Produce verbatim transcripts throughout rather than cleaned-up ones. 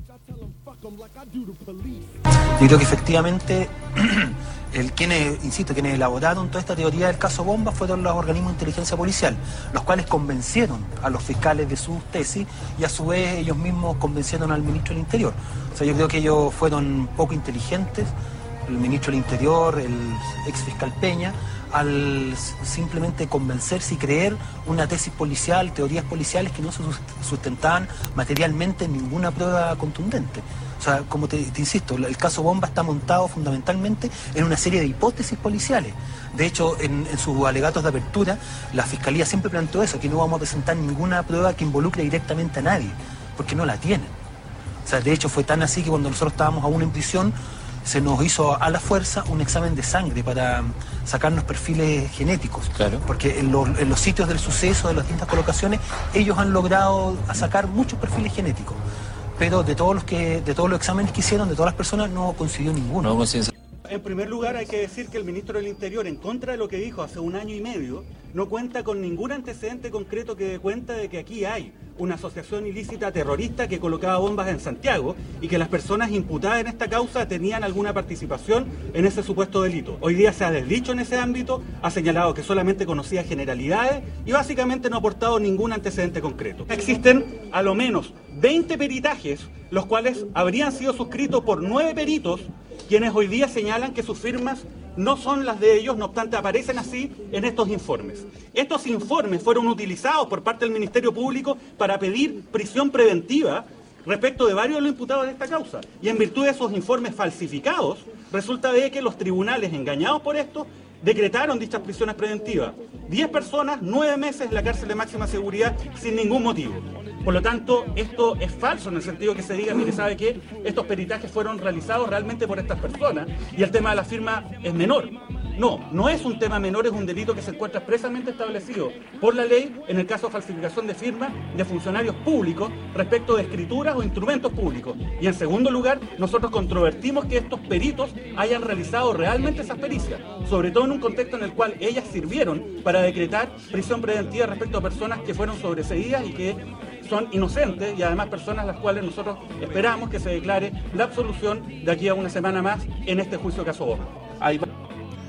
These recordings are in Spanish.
Yo creo que efectivamente el, quienes, insisto, quienes elaboraron toda esta teoría del caso Bomba fueron los organismos de inteligencia policial, los cuales convencieron a los fiscales de sus tesis y a su vez ellos mismos convencieron al ministro del Interior. O sea, yo creo que ellos fueron poco inteligentes, el ministro del Interior, el ex fiscal Peña, al simplemente convencerse y creer una tesis policial, teorías policiales que no se sustentaban materialmente en ninguna prueba contundente. O sea, como te, te insisto, el caso Bomba está montado fundamentalmente en una serie de hipótesis policiales. De hecho, en, en sus alegatos de apertura, la Fiscalía siempre planteó eso, que no vamos a presentar ninguna prueba que involucre directamente a nadie, porque no la tienen. O sea, de hecho fue tan así que cuando nosotros estábamos aún en prisión, se nos hizo a la fuerza un examen de sangre para sacarnos perfiles genéticos. Claro. Porque en los, en los sitios del suceso, de las distintas colocaciones, ellos han logrado sacar muchos perfiles genéticos. Pero de todos los que, de todos los exámenes que hicieron, de todas las personas, no consiguió ninguno. No, en primer lugar, hay que decir que el ministro del Interior, en contra de lo que dijo hace un año y medio, no cuenta con ningún antecedente concreto que dé cuenta de que aquí hay una asociación ilícita terrorista que colocaba bombas en Santiago y que las personas imputadas en esta causa tenían alguna participación en ese supuesto delito. Hoy día se ha desdicho en ese ámbito, ha señalado que solamente conocía generalidades y básicamente no ha aportado ningún antecedente concreto. Existen a lo menos veinte peritajes, los cuales habrían sido suscritos por nueve peritos, quienes hoy día señalan que sus firmas no son las de ellos, no obstante aparecen así en estos informes. Estos informes fueron utilizados por parte del Ministerio Público para pedir prisión preventiva respecto de varios de los imputados de esta causa. Y en virtud de esos informes falsificados, resulta de que los tribunales, engañados por esto, decretaron dichas prisiones preventivas. Diez personas, nueve meses en la cárcel de máxima seguridad sin ningún motivo. Por lo tanto, esto es falso en el sentido que se diga, mire, ¿sabe qué? Estos peritajes fueron realizados realmente por estas personas y el tema de la firma es menor. No, no es un tema menor, es un delito que se encuentra expresamente establecido por la ley en el caso de falsificación de firmas de funcionarios públicos respecto de escrituras o instrumentos públicos. Y en segundo lugar, nosotros controvertimos que estos peritos hayan realizado realmente esas pericias, sobre todo en un contexto en el cual ellas sirvieron para decretar prisión preventiva respecto a personas que fueron sobreseídas y que son inocentes y además personas las cuales nosotros esperamos que se declare la absolución de aquí a una semana más en este juicio caso Bomba. Ahí va.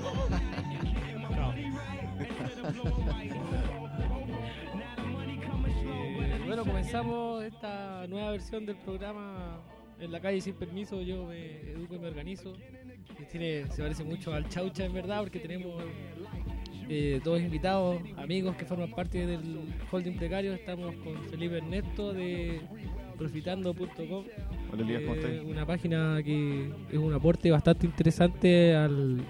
Eh, bueno, comenzamos esta nueva versión del programa En la calle sin permiso. Yo me educo y me organizo. Y tiene, se parece mucho al Chaucha en verdad, porque tenemos eh, todos invitados, amigos que forman parte del holding precario. Estamos con Felipe Ernesto de profitando punto com, Hola, Elías, ¿cómo estás? eh, una página que es un aporte bastante interesante al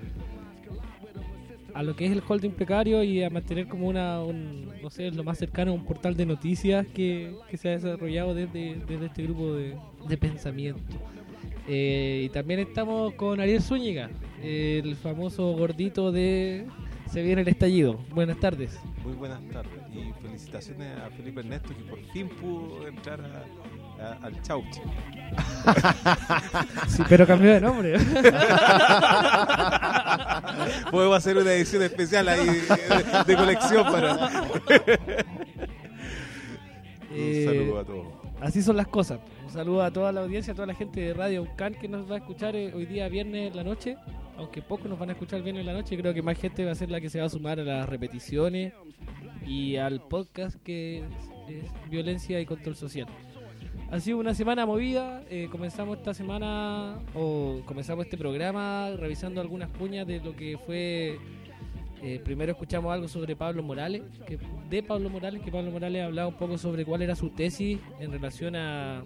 a lo que es el holding precario y a mantener como una, un, no sé, lo más cercano a un portal de noticias que, que se ha desarrollado desde, desde este grupo de, de pensamiento. Eh, y también estamos con Ariel Zúñiga, eh, el famoso gordito de Se viene el estallido. Buenas tardes. Muy buenas tardes y felicitaciones a Felipe Ernesto, que por fin pudo entrar a, a, al Chauche. Sí, pero cambió de nombre. Podemos hacer una edición especial ahí de, de colección para... Eh, Un saludo a todos. Así son las cosas. Un saludo a toda la audiencia, a toda la gente de Radio Ucán que nos va a escuchar eh, hoy día viernes en la noche. Aunque pocos nos van a escuchar viernes en la noche, creo que más gente va a ser la que se va a sumar a las repeticiones y al podcast que es, es Violencia y Control Social. Ha sido una semana movida. Eh, comenzamos esta semana, o comenzamos este programa revisando algunas cuñas de lo que fue. Eh, primero escuchamos algo sobre Pablo Morales, que de Pablo Morales, que Pablo Morales hablaba un poco sobre cuál era su tesis en relación a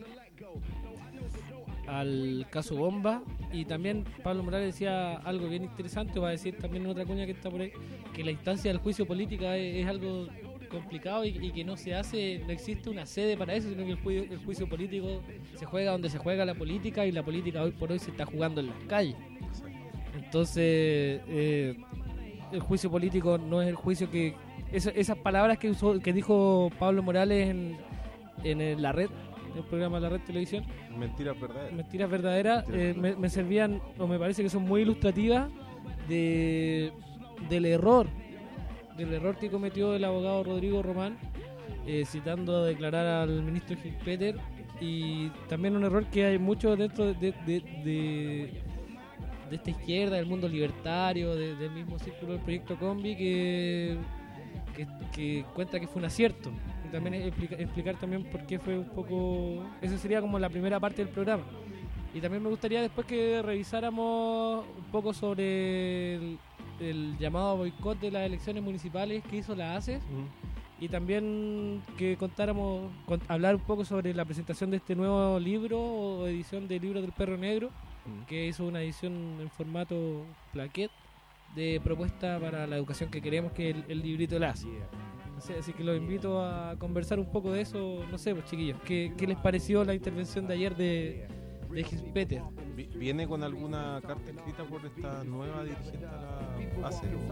al caso Bomba, y también Pablo Morales decía algo bien interesante, va a decir también en otra cuña que está por ahí, que la instancia del juicio política es, es algo complicado y, y que no se hace, no existe una sede para eso, sino que el juicio, el juicio político se juega donde se juega la política, y la política hoy por hoy se está jugando en las calles. Entonces eh, el juicio político no es el juicio que esa, esas palabras que usó, que dijo Pablo Morales en, en la red, el programa de la red televisión, Mentiras verdaderas. Mentiras verdaderas, eh, me, me servían, o me parece que son muy ilustrativas de del error, del error que cometió el abogado Rodrigo Román eh, citando a declarar al ministro Gilpeter, y también un error que hay mucho dentro de, de, de, de, de esta izquierda, del mundo libertario, de, del mismo círculo del proyecto Combi, que, que, que cuenta que fue un acierto. Y también explica, explicar también por qué fue un poco... Esa sería como la primera parte del programa. Y también me gustaría después que revisáramos un poco sobre el, el llamado boicot de las elecciones municipales que hizo la A C E S, uh-huh. y también que contáramos, con, hablar un poco sobre la presentación de este nuevo libro o edición del libro del Perro Negro, uh-huh. que hizo una edición en formato plaquet de propuesta para la educación que queremos, que es el, el librito de la A C E S. Así que los invito a conversar un poco de eso. No sé, pues chiquillos, ¿qué, qué les pareció la intervención de ayer de... de Gilpeter? ¿Viene con alguna carta escrita por esta nueva dirigente de la A C E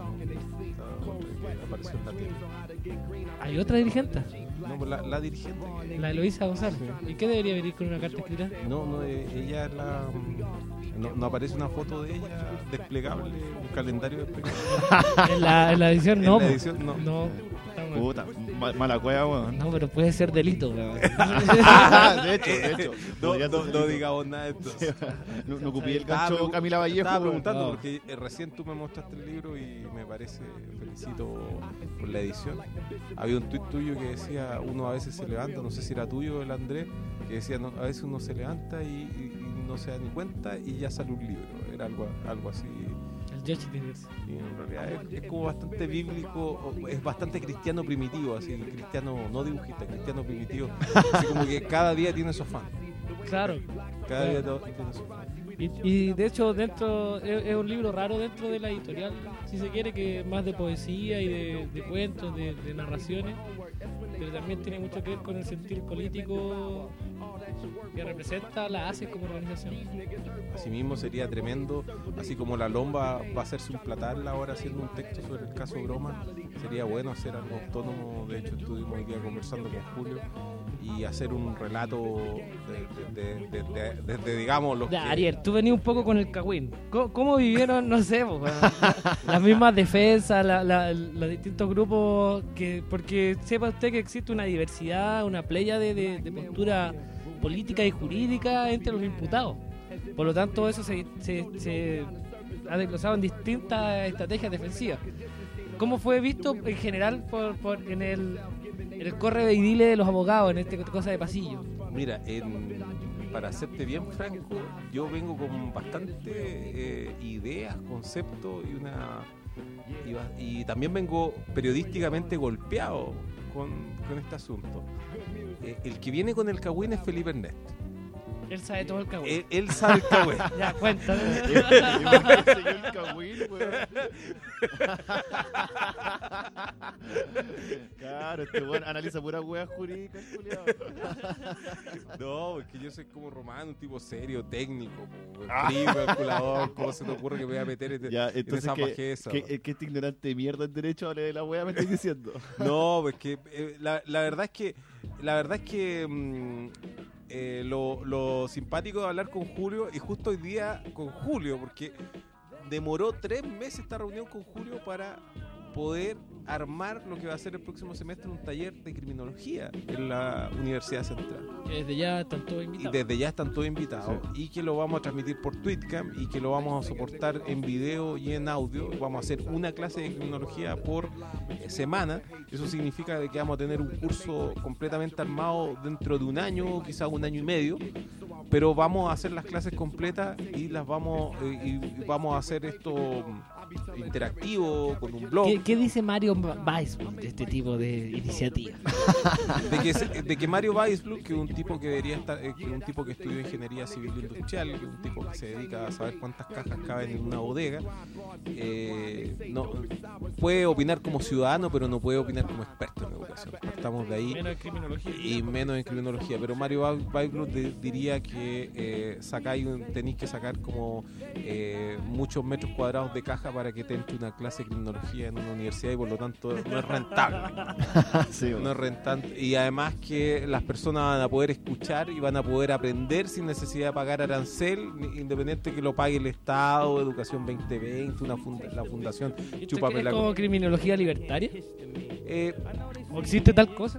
S? Apareció en la tele. ¿Hay otra dirigente? No, pues la, la dirigente. La Eloísa González. ¿Y qué debería venir con una carta escrita? No, no, ella es la... No, no aparece una foto de ella desplegable, un calendario desplegable. ¿En la, en la edición no? En la edición no. No. Puta, mala cueva, weón. No, pero puede ser delito, weón. de hecho, de hecho. No, no, no digamos nada de esto. Sí, no, no ocupé el gancho Camila Vallejo. Estaba preguntando no. porque eh, recién tú me mostraste el libro y me parece, felicito por la edición. Había un tuit tuyo que decía, uno a veces se levanta, no sé si era tuyo o el Andrés, que decía, no, a veces uno se levanta y, y, y no se da ni cuenta y ya sale un libro. Era algo, algo así. El Yoshi Universe. Y en realidad es, es como bastante bíblico, es bastante cristiano primitivo, así, cristiano, no dibujista, cristiano primitivo, así como que cada día tiene su afán. Claro. Cada claro. día tiene su afán. Y, y de hecho dentro es, es un libro raro dentro de la editorial, si se quiere, que es más de poesía y de, de cuentos, de, de narraciones, pero también tiene mucho que ver con el sentir político que representa la A C E S como organización. Asimismo sería tremendo, así como la Lomba va a hacerse un platal ahora haciendo un texto sobre el caso Broma, sería bueno hacer algo autónomo. De hecho estuvimos hoy día conversando con Julio y hacer un relato de, de, de, de, de, de digamos los ya, que... Ariel, tú venías un poco con el cagüín. ¿Cómo, cómo vivieron, no sé, pues, bueno, las mismas defensas, la, la, los distintos grupos? Que porque sepa usted que existe una diversidad, una playa de, de, de postura política y jurídica entre los imputados. Por lo tanto, eso se, se, se ha desglosado en distintas estrategias defensivas. ¿Cómo fue visto en general por, por en el, en el corre de idile de los abogados, en esta cosa de pasillo? Mira, en, para serte bien franco, yo vengo con bastante eh, ideas, conceptos y una y, y también vengo periodísticamente golpeado con, con este asunto. Eh, el que viene con el cagüín es Felipe Ernest. Él sabe todo el cagüín. Él, él sabe el cagüín. Ya, cuéntame. el cagüín, weón. Claro, este weón analiza pura wea jurídica, culiao. No, es que yo soy como Romano, un tipo serio, técnico, frío, calculador. ¿Cómo se te ocurre que me voy a meter en, ya, en esa que, bajeza? Que, que este ignorante de mierda en derecho hable de la wea, me estás diciendo. No, pues que eh, la, la verdad es que la verdad es que mmm, eh, lo, lo simpático de hablar con Julio, y justo hoy día con Julio, porque demoró tres meses esta reunión con Julio para poder armar lo que va a ser el próximo semestre un taller de criminología en la Universidad Central. Que desde ya están todos invitados. Y desde ya están todos invitados, sí. Y que lo vamos a transmitir por Tweetcam y que lo vamos a soportar en video y en audio. Vamos a hacer una clase de criminología por eh, semana. Eso significa de que vamos a tener un curso completamente armado dentro de un año, quizás un año y medio, pero vamos a hacer las clases completas y las vamos eh, y vamos a hacer esto interactivo con un blog. ¿Qué, qué dice Mario Weisblum de este tipo de iniciativa? De que, de que Mario Weisblum, que es un tipo que debería estar, eh, que es un tipo que estudió ingeniería civil industrial, que es un tipo que se dedica a saber cuántas cajas caben en una bodega, eh, no puede opinar como ciudadano, pero no puede opinar como experto en educación. Estamos de ahí. Menos en criminología. Y menos en criminología. Pero Mario Weisblum de, diría que eh, sacáis un, tenéis que sacar como eh, muchos metros cuadrados de caja para que te entre una clase de criminología en una universidad y por lo tanto no es rentable. Sí, bueno. No es rentable. Y además que las personas van a poder escuchar y van a poder aprender sin necesidad de pagar arancel, independiente que lo pague el Estado, Educación veinte veinte, una funda, la fundación Chúpame ¿Es la como criminología libertaria? Eh, ¿O existe tal cosa?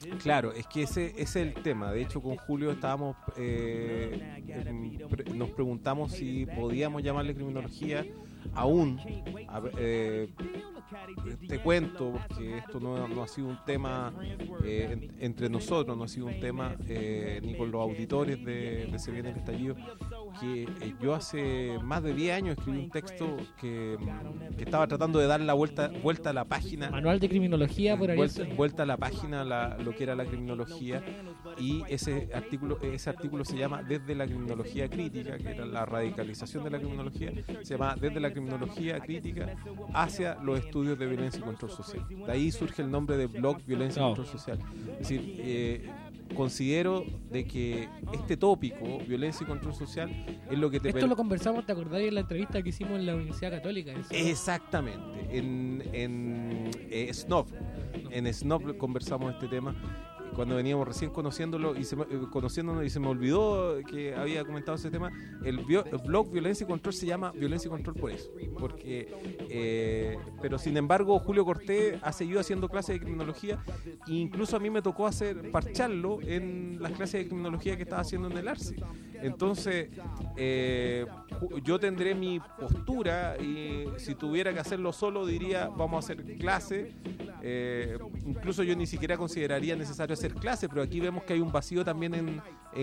Claro, es que ese, ese es el tema. De hecho, con Julio estábamos eh, en, pre, nos preguntamos si podíamos llamarle criminología aún. A, eh, te cuento, porque esto no, no ha sido un tema eh, en, entre nosotros, no ha sido un tema eh, ni con los auditores de, de Se Viene el Estallido, que eh, yo hace más de diez años escribí un texto que, que estaba tratando de dar la vuelta vuelta a la página. Manual de criminología por ahí. Vuelta, vuelta a la página, la, lo que era la criminología, y ese artículo ese artículo se llama Desde la criminología crítica, que era la radicalización de la criminología, se llama Desde la criminología crítica hacia los estudios de violencia y control social. De ahí surge el nombre de blog Violencia y Control Social. Es decir, eh, considero de que este tópico, violencia y control social, es lo que te... Esto per... lo conversamos, ¿te acordás en la entrevista que hicimos en la Universidad Católica? ¿Eso? Exactamente. En, en eh, S N O P, en S N O P conversamos este tema cuando veníamos recién conociéndolo y se me, eh, conociéndonos y se me olvidó que había comentado ese tema. El, bio, el blog Violencia y Control se llama Violencia y Control por eso, porque eh, pero sin embargo Julio Cortés ha seguido haciendo clases de criminología, e incluso a mí me tocó hacer parcharlo en las clases de criminología que estaba haciendo en el Arce. Entonces eh, yo tendré mi postura, y si tuviera que hacerlo solo diría vamos a hacer clase. Eh, incluso yo ni siquiera consideraría necesario hacer clase, pero aquí vemos que hay un vacío también en,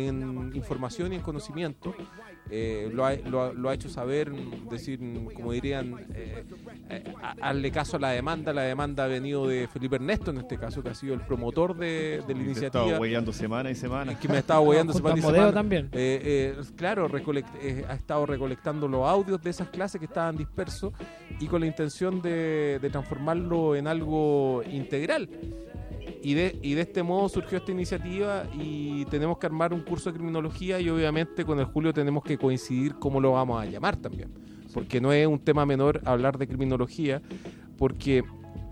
en información y en conocimiento. Eh, lo, ha, lo, ha, lo ha hecho saber, decir, como dirían, eh, eh, hazle caso a la demanda. La demanda ha venido de Felipe Ernesto, en este caso, que ha sido el promotor de, de la y iniciativa. Te estaba huellando semana y semana. Que me ha estado huellando no, semana y semana. semana. También. Eh, eh, claro, recolect, eh, ha estado recolectando los audios de esas clases que estaban dispersos, y con la intención de, de transformarlo en algo integral. Y de, y de este modo surgió esta iniciativa, y tenemos que armar un curso de criminología, y obviamente con el Julio tenemos que coincidir cómo lo vamos a llamar también, porque no es un tema menor hablar de criminología, porque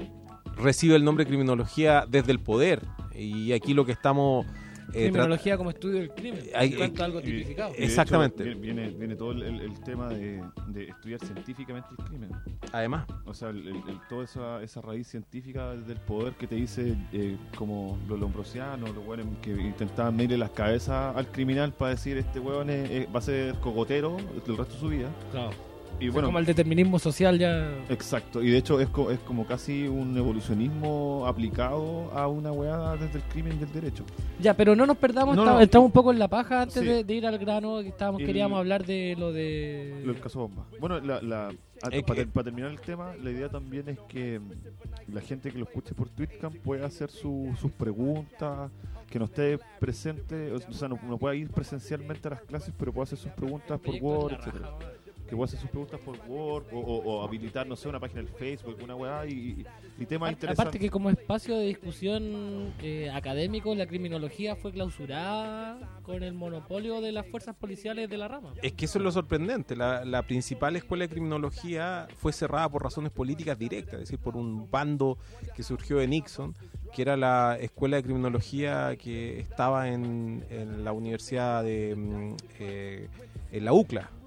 recibe el nombre de criminología desde el poder, y aquí lo que estamos... Eh, criminología tra- como estudio del crimen, hay, en cuanto a algo tipificado. Y Exactamente. Hecho, viene, viene todo el, el tema de, de estudiar científicamente el crimen. Además. O sea, el, el, el, toda esa, esa raíz científica del poder que te dice, eh, como los lombrosianos, los hueones que intentaban medirle las cabezas al criminal para decir, este hueón es, es, va a ser cogotero el resto de su vida. Claro. Y o bueno, como el determinismo social ya... Exacto, y de hecho es, co- es como casi un evolucionismo aplicado a una weá desde el crimen y el derecho. Ya, pero no nos perdamos, No, estamos, no. estamos un poco en la paja antes Sí. de, de ir al grano, que estábamos, El- queríamos hablar de lo de... Lo del caso Bomba. Bueno, la, la, Es para, que- terminar el tema, la idea también es que mm, la gente que lo escuche por Twitcam pueda hacer su, sus preguntas, que no esté presente, o sea, no, no pueda ir presencialmente a las clases, pero pueda hacer sus preguntas por Word, etcétera. Que pueda hacer sus preguntas por Word o, o, o habilitar, no sé, una página del Facebook, una weá, y, y, y temas A- interesantes. Aparte que como espacio de discusión eh, académico, la criminología fue clausurada con el monopolio de las fuerzas policiales de la rama. Es que eso es lo sorprendente. La, la principal escuela de criminología fue cerrada por razones políticas directas, es decir, por un bando que surgió de Nixon, que era la escuela de criminología que estaba en, en la universidad de mm, eh, en la U C L A.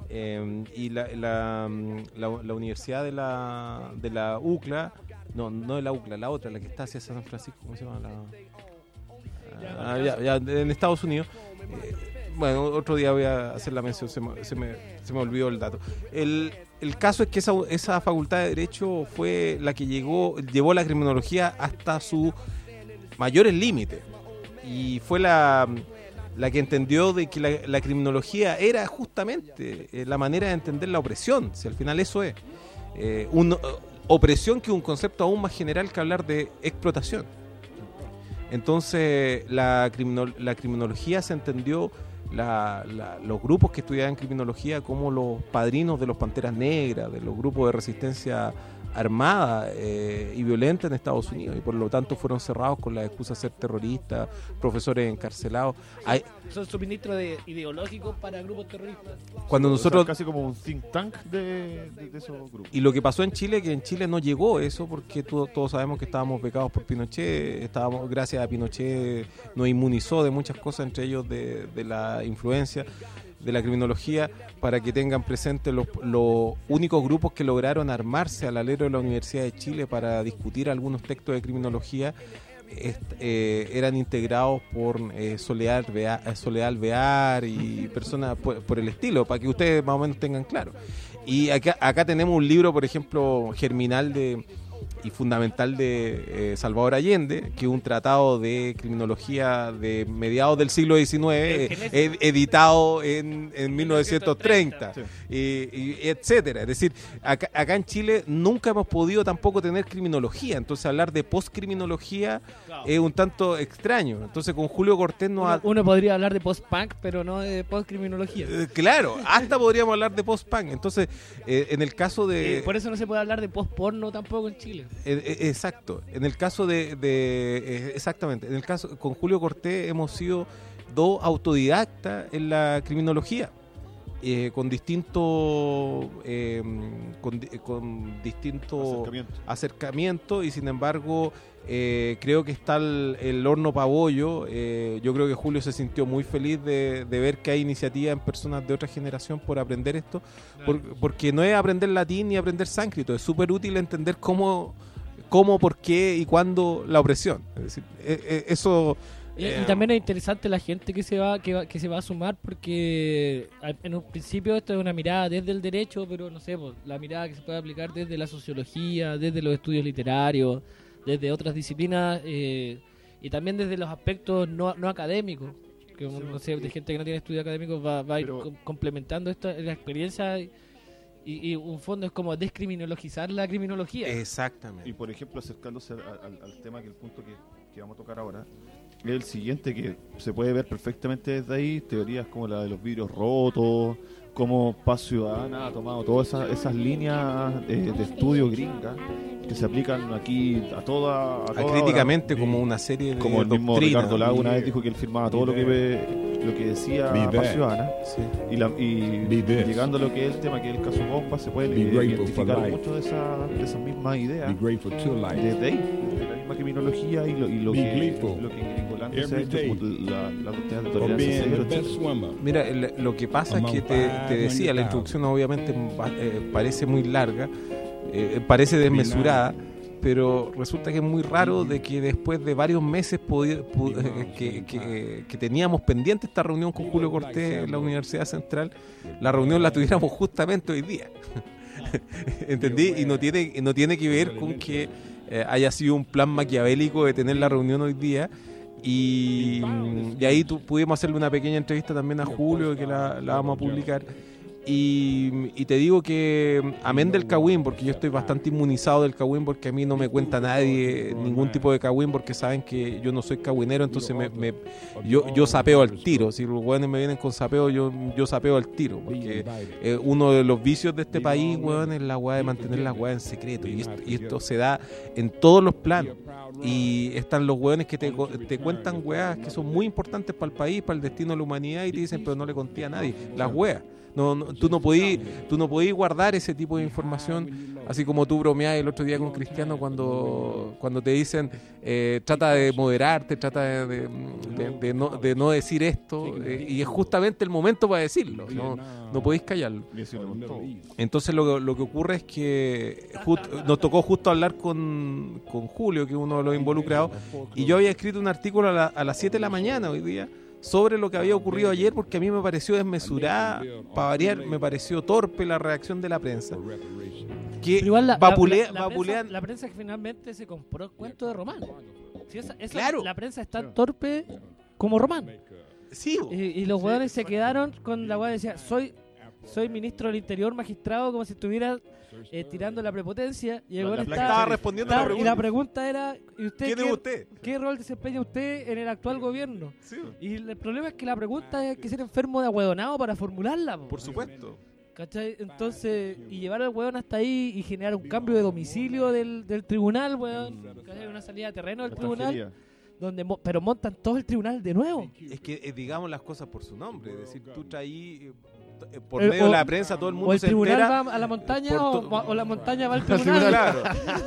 Eh, y la, la, la, la universidad de la, de la U C L A, no, no de la U C L A, la otra, la que está hacia San Francisco, ¿cómo se llama? La, ah, ya, ya, en Estados Unidos. Eh, bueno, otro día voy a hacer la mención, se me, se me, se me olvidó el dato. El, el caso es que esa, esa facultad de Derecho fue la que llegó, llevó la criminología hasta sus mayores límites, y fue la... la que entendió de que la, la criminología era justamente eh, la manera de entender la opresión, si al final eso es. Eh, un, uh, opresión, que es un concepto aún más general que hablar de explotación. Entonces la, criminol, la criminología se entendió, la, la, los grupos que estudiaban criminología como los padrinos de los Panteras Negras, de los grupos de resistencia armada eh, y violenta en Estados Unidos, y por lo tanto fueron cerrados con la excusa de ser terroristas, profesores encarcelados. Hay, Son suministros de ideológicos para grupos terroristas. cuando O nosotros sea, casi como un think tank de, de, de esos grupos. Y lo que pasó en Chile, que en Chile no llegó eso, porque tú- todos sabemos que estábamos becados por Pinochet, estábamos, gracias a Pinochet nos inmunizó de muchas cosas, entre ellos de, de la influencia de la criminología, para que tengan presente los, los únicos grupos que lograron armarse al alero de la Universidad de Chile para discutir algunos textos de criminología. est, eh, eran integrados por eh, Soledad, Alvear, Soledad Alvear y personas por, por el estilo, para que ustedes más o menos tengan claro. Y acá, acá tenemos un libro, por ejemplo, germinal de y fundamental de eh, Salvador Allende, que es un tratado de criminología de mediados del siglo diecinueve, eh, ed, editado en, en mil novecientos treinta, sí. y, y etcétera. Es decir, acá, acá en Chile nunca hemos podido tampoco tener criminología, entonces hablar de postcriminología claro. es un tanto extraño. Entonces con Julio Cortés no uno, ha... uno podría hablar de post-punk, pero no de postcriminología. Eh, claro, hasta podríamos hablar de post-punk. Entonces, eh, en el caso de... Eh, por eso no se puede hablar de post-porno tampoco en Chile. Eh, eh, exacto. En el caso de, de eh, exactamente, en el caso con Julio Cortés hemos sido dos autodidactas en la criminología, eh, con distintos eh, con, con distinto acercamiento. acercamiento y sin embargo eh, creo que está el, el horno pabollo. Eh, yo creo que Julio se sintió muy feliz de, de ver que hay iniciativa en personas de otra generación por aprender esto, por, porque no es aprender latín ni aprender sánscrito, es súper útil entender cómo cómo, por qué y cuándo la opresión. Es decir, eh, eh, eso... Y, eh, y también es interesante la gente que se va que, va que se va a sumar, porque en un principio esto es una mirada desde el derecho, pero no sé, pues, la mirada que se puede aplicar desde la sociología, desde los estudios literarios, desde otras disciplinas, eh, y también desde los aspectos no, no académicos, que no sé, de gente que no tiene estudios académicos va, va a ir com- complementando esta la experiencia. Y, Y, y un fondo es como descriminologizar la criminología. Exactamente. Y por ejemplo, acercándose al, al, al tema, que el punto que, que vamos a tocar ahora es el siguiente, que se puede ver perfectamente desde ahí, teorías como la de los vidrios rotos, como Paz Ciudadana ha tomado todas esas, esas líneas eh, de estudio gringas que se aplican aquí a toda... A toda críticamente hora, como una serie de como el mismo doctrina. Ricardo Lago una vez dijo que él firmaba todo lo que lo que decía Paz Ciudadana, sí. y, la, y llegando a lo que es el tema, que es el caso Bomba, se pueden identificar mucho de, esa, de esas mismas ideas desde ahí, de la misma criminología y lo, y lo que lo que Gringolandia se ha hecho, la, la doctrina de tolerancia cero, etcétera. Mira, el, lo que pasa es que te, te decía, la introducción obviamente eh, parece muy larga, eh, parece desmesurada, pero resulta que es muy raro de que después de varios meses podi- pu- eh, que, que, que teníamos pendiente esta reunión con Julio Cortés en la Universidad Central, la reunión la tuviéramos justamente hoy día. ¿Entendí? Y no tiene, no tiene que ver con que eh, haya sido un plan maquiavélico de tener la reunión hoy día. Y, y ahí tu, pudimos hacerle una pequeña entrevista también a Julio, que la, la vamos a publicar. Y, y te digo que, amén del cagüín, porque yo estoy bastante inmunizado del cagüín, porque a mí no me cuenta nadie ningún tipo de cagüín, porque saben que yo no soy cagüinero, entonces me, me, yo, yo sapeo al tiro. Si los hueones me vienen con sapeo, yo, yo sapeo al tiro, porque eh, uno de los vicios de este país, hueón, es la hueá de mantener la hueá en secreto, y esto, y esto se da en todos los planos. Y están los hueones que te, te cuentan hueás que son muy importantes para el país, para el destino de la humanidad, y te dicen, pero no le conté a nadie las hueás. No, no, tú no podías tú no podías guardar ese tipo de información, así como tú bromeabas el otro día con Cristiano cuando cuando te dicen eh, trata de moderarte, trata de, de, de, de, no, de no decir esto, eh, y es justamente el momento para decirlo, no, no podéis callarlo. Entonces lo, lo que ocurre es que just, nos tocó justo hablar con, con Julio, que es uno de los involucrados, y yo había escrito un artículo a, la, a las siete de la mañana hoy día sobre lo que había ocurrido ayer, porque a mí me pareció desmesurada, para variar, me pareció torpe la reacción de la prensa. Que igual la, vapulea, la, la, vapulean... prensa, la prensa que finalmente se compró el cuento de Román. Si esa, esa, claro. La prensa es tan torpe como Román. Sí. Y, y los hueones se quedaron con la hueá, decía, soy soy ministro del Interior, magistrado, como si estuviera eh, tirando la prepotencia. Y el la, hueón la, estaba, estaba respondiendo estaba, a la pregunta. Y la pregunta era, ¿y usted ¿Quién qué, es usted? ¿qué rol desempeña usted en el actual gobierno? Sí. Y el problema es que la pregunta es que ser enfermo de ahueonado para formularla. Po. Por supuesto. ¿Cachai? Entonces, y llevar al hueón hasta ahí y generar un cambio de domicilio del, del tribunal, hueón. ¿Cachai? Una salida de terreno del tribunal. Donde mo- pero montan todo el tribunal de nuevo. Es que eh, digamos las cosas por su nombre, es decir, tú traí eh, por El, medio o, de la prensa todo el mundo o el se tribunal entera va a la montaña to- o, o la montaña va al tribunal. Claro.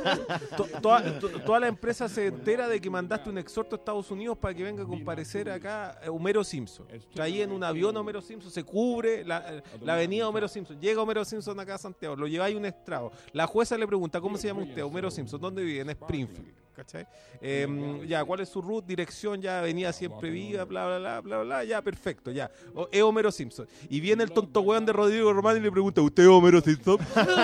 to- toda, to- toda la empresa se entera de que mandaste un exhorto a Estados Unidos para que venga a comparecer acá eh, Homero Simpson. Traí en un avión a Homero Simpson, se cubre la, la avenida Homero Simpson. Llega Homero Simpson acá a Santiago, lo lleváis un estrado. La jueza le pregunta, ¿cómo se llama usted? Homero Simpson. ¿Dónde vive? En Springfield. ¿cachai? Eh, ya, ¿cuál es su root? Dirección, ya, venía siempre viva, bla, bla, bla, bla, bla, ya, perfecto, ya. O, es Homero Simpson. Y viene el tonto weón de Rodrigo Román y le pregunta, ¿usted es Homero Simpson?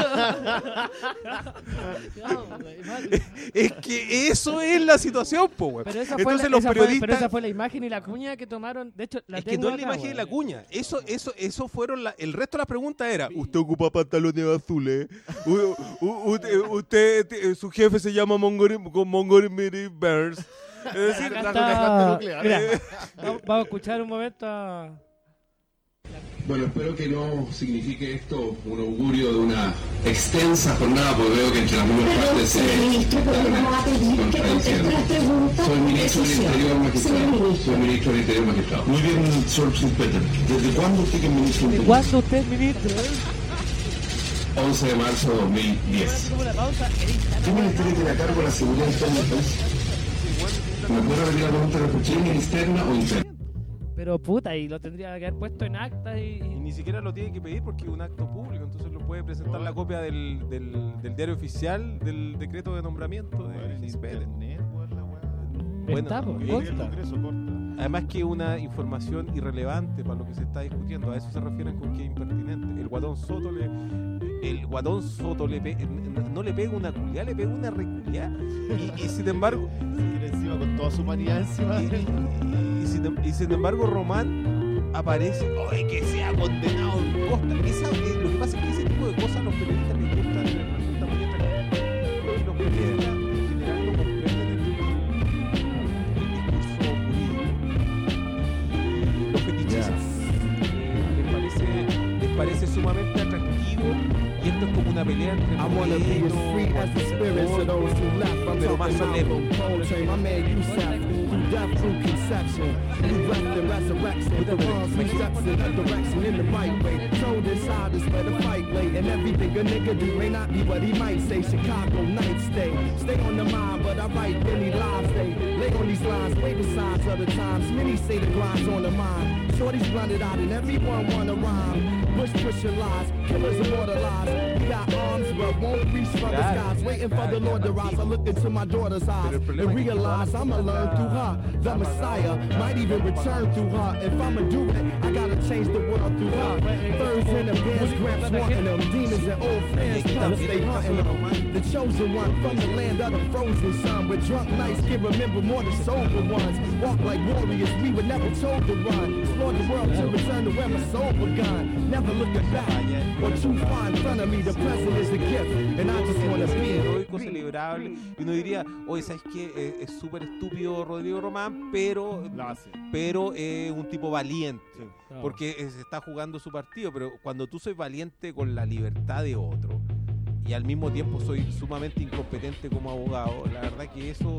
Es que eso es la situación, po, weón. Pero esa, fue Entonces la, los esa periodistas... fue, pero esa fue la imagen y la cuña que tomaron. De hecho, la Es que tengo no es la acá, imagen y weón. la cuña. Eso, eso, eso fueron la, el resto de las preguntas era, ¿usted ocupa pantalones azules? U- u- usted, usted- eh, su jefe se llama Montgomery, Montgomery Burns. Es decir, Acá trajo está- una carta nuclear. Mira, vamos, vamos a escuchar un momento a... Bueno, espero que no signifique esto un augurio de una extensa jornada, porque veo que entre las mismas partes se están contradiciendo. Soy ministro del Interior magistrado. Soy ministro del Interior magistrado. Muy bien, señor Peter. ¿Desde cuándo usted que es ministro del ¿De Interior? cuándo usted es ministro? once de marzo de dos mil diez. ¿Qué ministerio tiene a cargo la seguridad interna del país? ¿Me puede repetir la pregunta que escuché? ¿Externa o interna? Pero puta, y lo tendría que haber puesto en acta y... y ni siquiera lo tiene que pedir porque es un acto público, entonces lo puede presentar la copia del, del, del diario oficial del decreto de nombramiento de En Lisbeth. internet, weón, la weá. Está, po, Y el consta. Congreso corta. Además que es una información irrelevante para lo que se está discutiendo, a eso se refieren con que es impertinente. El Guatón Soto le, el Guatón Soto le pe- no le pega una culiá, le pega una reculiá y, y sin embargo Ir encima con toda su humanidad encima. y, y- y sin, y sin embargo Román aparece, ¡ay, que sea condenado en Costa! Esa, eh, lo que pasa es que ese tipo de cosas a los periodistas les gustan, les resulta muy atractivo. Los, los periodistas en general no comprenden el, el discurso jurídico y los fetichistas. Eh, les, parece, les parece sumamente atractivo y esto es como una pelea entre I wanna be as free as the spirits of those who left. I'm Pero más talking solemne. about poetry. My man Yusef, through death, through conception, through breath and resurrection. The ones who steps in the direction in the right way. Told insiders where the fight lay, and everything a nigga do may not be what he might say. Chicago night stay, stay on the mind, but I write many lives. They lay on these lines, wait the signs of the times. Many say the grind's on the mind. Shorty's blunted out, and everyone wanna rhyme. Push, push your lies, killers immortalized. We got arms, but won't reach for the skies. Waiting for the Lord to rise. I look into my daughter's eyes and realize I'ma learn through her. The Messiah might even return through her. If I'ma do it, I gotta change the world through her. Birds in the pants, gramps wanting them. Demons and old friends, pups, they hunting them. The chosen one from the land of the frozen sun. With drunk nights can remember more than sober ones. Walk like warriors, we were never told to run. Explore the world to return to where my soul begun. Never looking back. What you find in front of me, the present is a gift. And I just wanna be it. heroico, celebrable, y uno diría, oye, ¿sabes qué? Eh, es súper estúpido Rodrigo Román, pero Lo hace. pero es un tipo valiente, Sí. Claro. porque eh, se está jugando su partido, pero cuando tú soy valiente con la libertad de otro y al mismo tiempo soy sumamente incompetente como abogado, la verdad que eso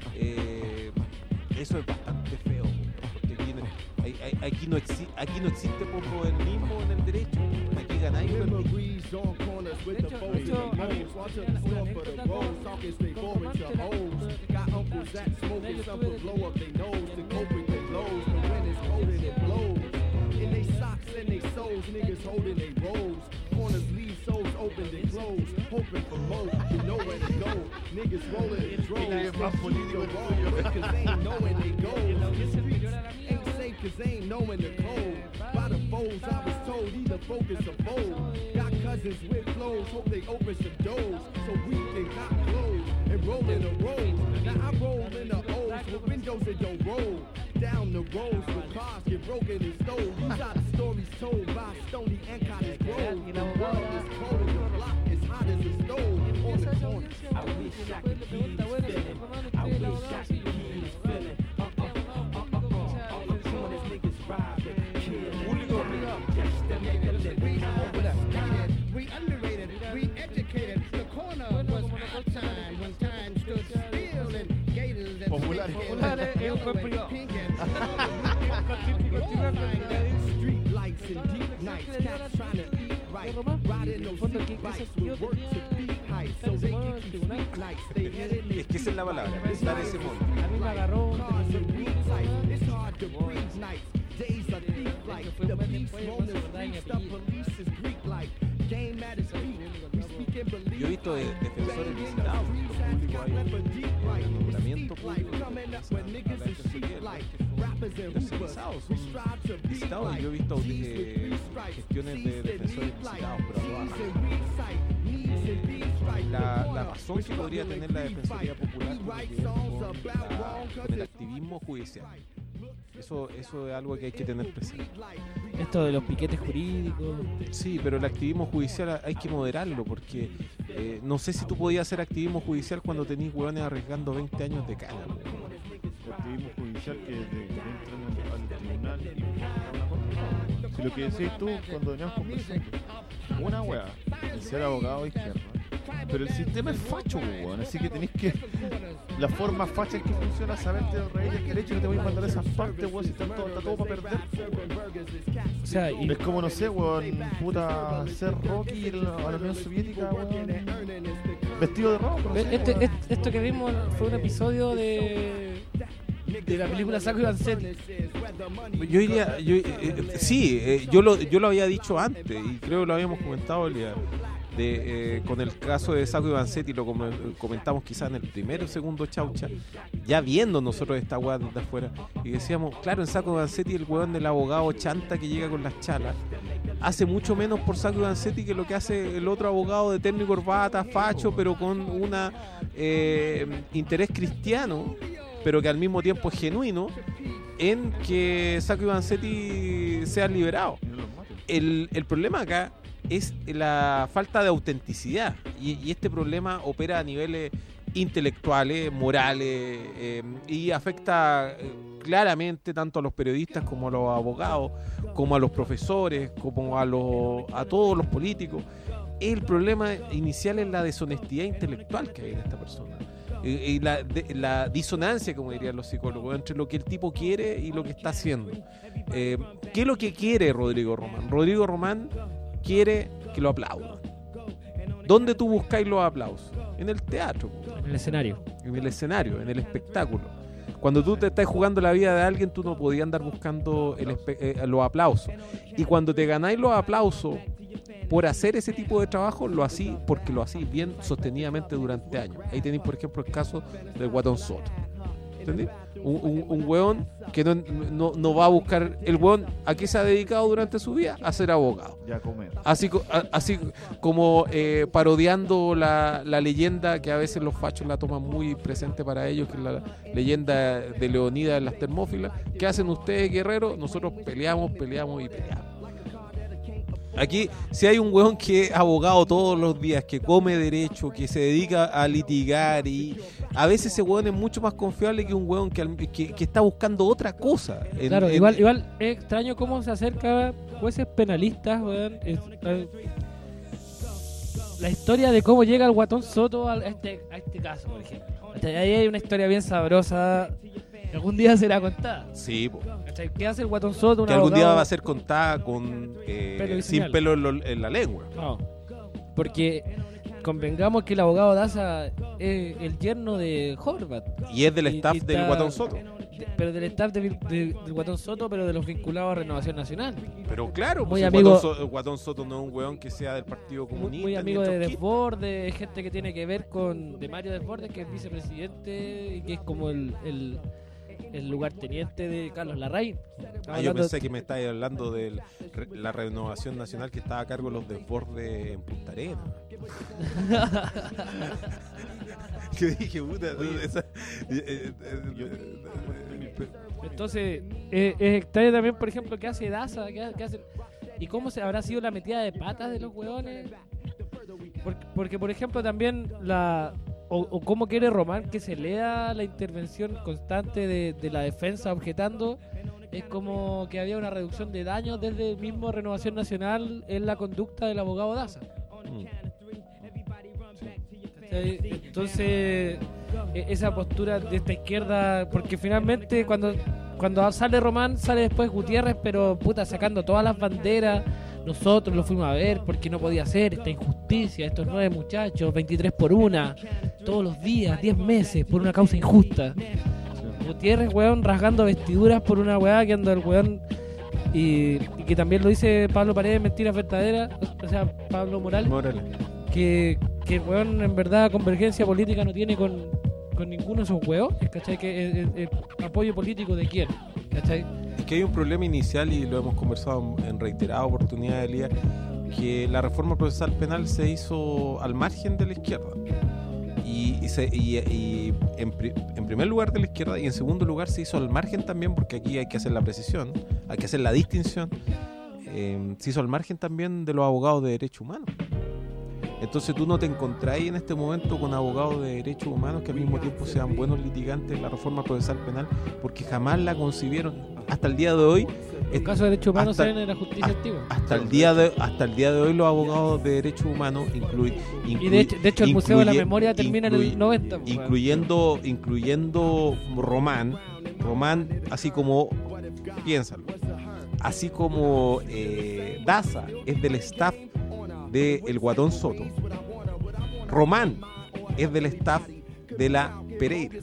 eh, eso es bastante feo, porque aquí no, hay- hay- aquí no, exi- aquí no existe posmodernismo en el derecho, aquí ganáis o perdís. Memories on corners with De the hecho, foes de and hecho, the a mí, moles. Watch una- them una store for the anécdota rolls, con- talking straight con forward to Román, hoes. de- Got de- uncles that de- smoke de- and yo some estuve to blow up their nose to cope with their blows. The wind is cold and it blows. In they socks and they soles, niggas holding their rolls. Corners leave souls open and closed, hoping for more. You know where to go. Niggas rolling in droves. Mira, es más político el Roll, tuyo. cause they ain't knowing they go. La audiencia anterior a la mía, Ain't safe cause they ain't knowing the code. By the foes, I was told either focus or fold. Got cousins with clothes, hope they open some doors. So we can not close and roll in the road. Now I roll in the O's with windows that don't roll. Down the roads where cars get broken and stole. These are the stories told by Stony and Cottage Grove. The world is cold and the block is hot as a stove. On the corner, I wish I could keep feeling. I wish I could keep feeling. Uh, uh, uh, uh, uh, uh, uh, uh, corners, niggas robbing, killing. Just to make a living. We underrated, we educated. The corner was our time when time stood still and gators and Popular. Populares es un buen privado. pink and Street lights and deep nights, cats trying to eat right. Riding those street bikes with work to beat heights, so they can keep street nights. They headed Es que esa es la palabra, dar ese mundo. A mí me agarró cars un and read sights. It's hard to breathe nights. Days are thief like the peace moments reach. The police is Greek like game at its peak. We speak and believe. Yo he visto de- defensores Bang in the visitados. streets at público, hay un nombramiento público. Tercerizados, son visitados, y yo he visto eh, gestiones de defensores visitados, pero a todas la, la razón que podría tener la Defensoría Popular tiene que ver con, la, con el activismo judicial. Eso, eso es algo que hay que tener presente. Esto de los piquetes jurídicos. Sí, pero el activismo judicial hay que moderarlo, porque eh, no sé si tú podías hacer activismo judicial cuando tenís hueones arriesgando veinte años de cana. El activismo judicial que, de, que entran al tribunal y si lo que decís tú cuando veníamos conversando, una hueá, el ser abogado de izquierda, pero el sistema es facho, weón, así que tenés que la forma facha en que funciona saberte los reyes del derecho, no te voy a mandar esas partes, weón, si está todo, está todo para perder. O sea, y... es como, no sé, weón, puta, ser Rocky a la Unión Soviética, weón, vestido de rojo. No sé, este, este, esto que vimos fue un episodio de de la película Sacco y Vanzetti. Yo diría, yo, eh, sí, eh, yo lo yo lo había dicho antes y creo que lo habíamos comentado el día de, eh, con el caso de Sacco y Vanzetti, lo com comentamos quizás en el primero o segundo chaucha, ya viendo nosotros esta weá desde afuera, y decíamos, claro, en Sacco y Vanzetti el weón del abogado chanta que llega con las chalas hace mucho menos por Sacco y Vanzetti que lo que hace el otro abogado de terno y corbata, facho, pero con una eh, interés cristiano, pero que al mismo tiempo es genuino, en que Sacco y Vanzetti sean liberados. El, el problema acá es la falta de autenticidad, y, y este problema opera a niveles intelectuales, morales, eh, y afecta eh, claramente tanto a los periodistas como a los abogados, como a los profesores, como a, los, a todos los políticos. El problema inicial es la deshonestidad intelectual que hay en esta persona. Y la, de, la disonancia, como dirían los psicólogos, entre lo que el tipo quiere y lo que está haciendo. Eh, ¿Qué es lo que quiere Rodrigo Román? Rodrigo Román quiere que lo aplaudan. ¿Dónde tú buscáis los aplausos? En el teatro. En el escenario. En el escenario, en el espectáculo. Cuando tú te estás jugando la vida de alguien, tú no podías andar buscando el, eh, los aplausos. Y cuando te ganáis los aplausos por hacer ese tipo de trabajo, lo hacís porque lo hacís bien sostenidamente durante años. Ahí tenéis, por ejemplo, el caso del Guatón Soto. ¿Entendí? Un, un, un hueón que no, no, no va a buscar... El hueón, ¿a qué se ha dedicado durante su vida? A ser abogado. Ya comer. Así, así como eh, parodiando la, la leyenda que a veces los fachos la toman muy presente para ellos, que es la leyenda de Leonidas en las Termófilas. ¿Qué hacen ustedes, guerreros? Nosotros peleamos, peleamos y peleamos. Aquí, si hay un hueón que es abogado todos los días, que come derecho, que se dedica a litigar, y a veces ese hueón es mucho más confiable que un hueón que, que, que está buscando otra cosa. En, claro, en, igual, igual es extraño cómo se acerca jueces penalistas, hueón. Es, eh, la historia de cómo llega el Guatón Soto a este, a este caso, por ejemplo. Ahí hay una historia bien sabrosa. Algún día será contada. Sí, po. ¿Qué hace el Guatón Soto? Un que algún abogado? día va a ser contada con eh, Pelo sin pelo en, lo, en la lengua. No, porque convengamos que el abogado Daza es el yerno de Horvath. Y es del staff y, y del está, Guatón Soto. De, pero del staff de, de, del Guatón Soto, pero de los vinculados a Renovación Nacional. Pero claro, muy pues amigo, Guatón, Soto, Guatón Soto no es un weón que sea del Partido Comunista. Muy, muy amigo de Desbordes, gente que tiene que ver con de Mario Desbordes, que es vicepresidente y que es como el... el el lugarteniente de Carlos Larraín. Ah, yo pensé que me estabas hablando de la Renovación Nacional que estaba a cargo de los Desbordes en Punta Arenas. Que dije, puta, esa, entonces eh, es extraño también, por ejemplo, que hace Daza, que hace, y cómo se habrá sido la metida de patas de los hueones. Porque, porque por ejemplo, también la o, o cómo quiere Román que se lea la intervención constante de, de la defensa objetando, es como que había una reducción de daños desde el mismo Renovación Nacional en la conducta del abogado Daza. Mm. Entonces esa postura de esta izquierda, porque finalmente cuando cuando sale Román sale después Gutiérrez, pero puta, sacando todas las banderas. Nosotros lo fuimos a ver porque no podía ser esta injusticia, estos nueve muchachos, veintitrés por una, todos los días, diez meses, por una causa injusta. Gutiérrez, weón, rasgando vestiduras por una weá que anda el weón, y, y que también lo dice Pablo Paredes, Mentiras Verdaderas, o sea, Pablo Morales, Morales. que que weón, en verdad convergencia política no tiene con, con ninguno de esos huevos, ¿cachai? Que el, el, el apoyo político de quién, ¿cachai? Es que hay un problema inicial y lo hemos conversado en reiteradas oportunidades, Elías, que la reforma procesal penal se hizo al margen de la izquierda. Y, y, se, y, y en, pri, en primer lugar de la izquierda y en segundo lugar se hizo al margen también, porque aquí hay que hacer la precisión, hay que hacer la distinción, eh, se hizo al margen también de los abogados de derechos humanos. Entonces tú no te encontráis en este momento con abogados de derechos humanos que al mismo tiempo sean buenos litigantes de la reforma procesal penal, porque jamás la concibieron. Hasta el día de hoy, en caso de derechos humanos se ven en la justicia activa. Hasta el día de hasta el día de hoy los abogados de derechos humanos incluyen y de hecho, de hecho el incluye, Museo de la Memoria termina incluye, en el noventa, pues, incluyendo incluyendo Román, Román así como piénsalo, así como eh, Daza es del staff de El Guatón Soto. Román es del staff de la Pereira.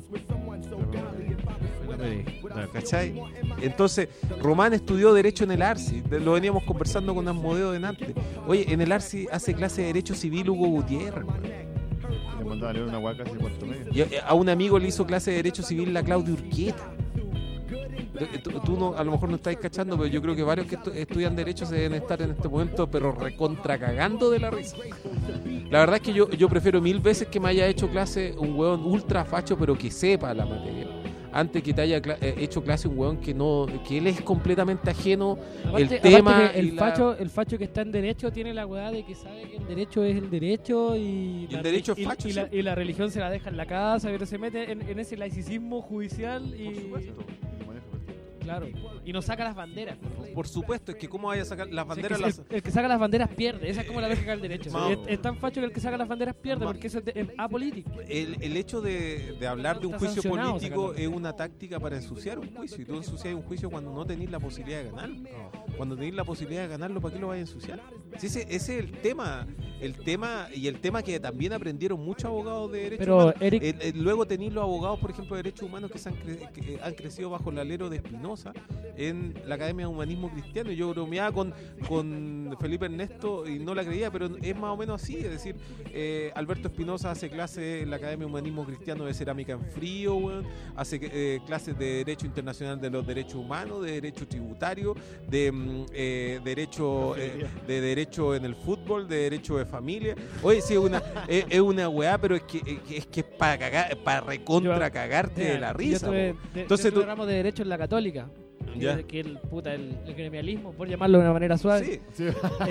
¿Cachai? Entonces, Román estudió Derecho en el Arci. Lo veníamos conversando con Asmodeo delante. Oye, en el Arci hace clase de Derecho Civil Hugo Gutiérrez. Le mandaba a leer una hueá casi cuarto medio. Y a un amigo le hizo clase de Derecho Civil la Claudia Urquieta. Tú, tú no, a lo mejor no estáis cachando, pero yo creo que varios que estu- estudian Derecho se deben estar en este momento, pero recontra cagando de la risa. La verdad es que yo, yo prefiero mil veces que me haya hecho clase un hueón ultra facho, pero que sepa la materia, antes que te haya cl- eh, hecho clase un hueón que no, que él es completamente ajeno aparte, el tema. Que el, y facho, la... el facho que está en Derecho tiene la weá de que sabe que el derecho es el derecho y, y el la, derecho y, es facho. y, ¿sí? la, y la religión se la deja en la casa, pero se mete en, en ese laicismo judicial y... Por supuesto. Claro, y nos saca las banderas. Por supuesto, es que cómo vaya a sacar las banderas. El que, las... el, el que saca las banderas pierde, esa es como la lógica del derecho. Ma... Es, es tan facho que el que saca las banderas pierde, Ma... porque eso es, de, es apolítico. El, el hecho de, de hablar de un Está juicio político sacando. Es una táctica para ensuciar un juicio. Y tú ensucias un juicio cuando no tenés la posibilidad de ganarlo. Cuando tenés la posibilidad de ganarlo, ¿para qué lo vas a ensuciar? Sí, ese, ese es el tema. El tema y el tema que también aprendieron muchos abogados de derechos Pero, humanos. Eric... Eh, eh, luego tenéis los abogados, por ejemplo, de derechos humanos que, se han, cre- que han crecido bajo el alero de Espinosa en la Academia de Humanismo Cristiano. Yo bromeaba con, con Felipe Ernesto y no la creía, pero es más o menos así. Es decir, eh, Alberto Espinosa hace clases en la Academia de Humanismo Cristiano de cerámica en frío, bueno, hace eh, clases de Derecho Internacional de los Derechos Humanos, de Derecho Tributario, de eh, derecho eh, de Derecho en el Fútbol, de Derecho de Familia. Oye, sí, es una, es, es una weá, pero es que es que es para cagar, para recontra cagarte de la risa. Yo tuve, de, Entonces yo tuve tú... ramos de Derecho en la Católica. Ya. Que, que el, puta, el, el gremialismo, por llamarlo de una manera suave. Sí.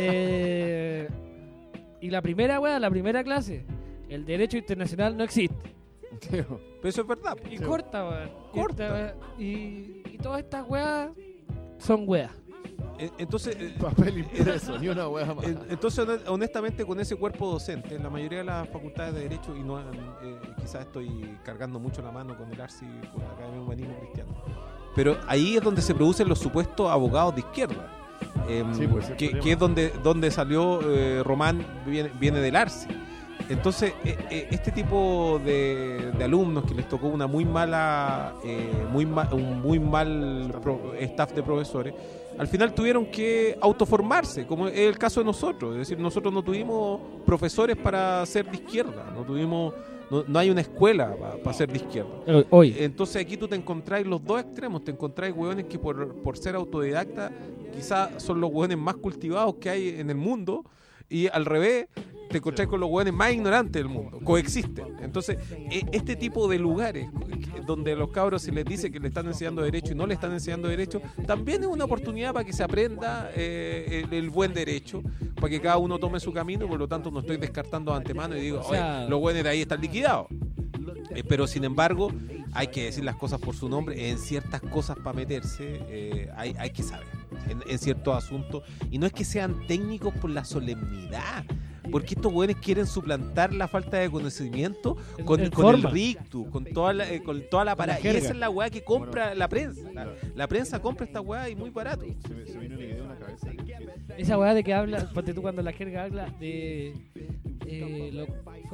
Eh, y la primera, weá, la primera clase, el derecho internacional no existe. Pero eso es verdad. Y sí. corta, weón. Corta. Y, y todas estas weas son weas. Entonces, papel impreso, ni una hueá más. Entonces, honestamente, con ese cuerpo docente, la mayoría de las facultades de Derecho, y no eh, quizás estoy cargando mucho la mano con el Arci, con la Academia de Humanismo Cristiano, pero ahí es donde se producen los supuestos abogados de izquierda. Eh, sí, pues, que, que es donde, donde salió eh, Román, viene, viene del Arci. Entonces, eh, eh, este tipo de, de alumnos que les tocó una muy mala, eh, muy ma, un muy mal pro, staff de profesores, al final tuvieron que autoformarse, como es el caso de nosotros. Es decir, nosotros no tuvimos profesores para ser de izquierda, no tuvimos, no, no hay una escuela para pa ser de izquierda. Hoy. Entonces aquí tú te encontráis los dos extremos, te encontráis hueones que por, por ser autodidacta quizás son los hueones más cultivados que hay en el mundo, y al revés te encontrás con los hueones más ignorantes del mundo, coexisten. Entonces, este tipo de lugares donde a los cabros se les dice que le están enseñando derecho y no le están enseñando derecho, también es una oportunidad para que se aprenda eh, el, el buen derecho, para que cada uno tome su camino, y por lo tanto no estoy descartando de antemano y digo, oye, los buenos de ahí están liquidados. Eh, pero sin embargo, hay que decir las cosas por su nombre. En ciertas cosas para meterse, eh, hay, hay que saber, en, en ciertos asuntos. Y no es que sean técnicos por la solemnidad, porque estos güeyes quieren suplantar la falta de conocimiento con, el, con el rictus, con toda la, eh, con toda la parada. Y esa es la weá que compra bueno, la prensa. La, la prensa compra esta weá y muy barato. Se me, se me vino una idea en la cabeza. Esa weá de que habla, ponte tú cuando la jerga habla de... Eh, lo, fue,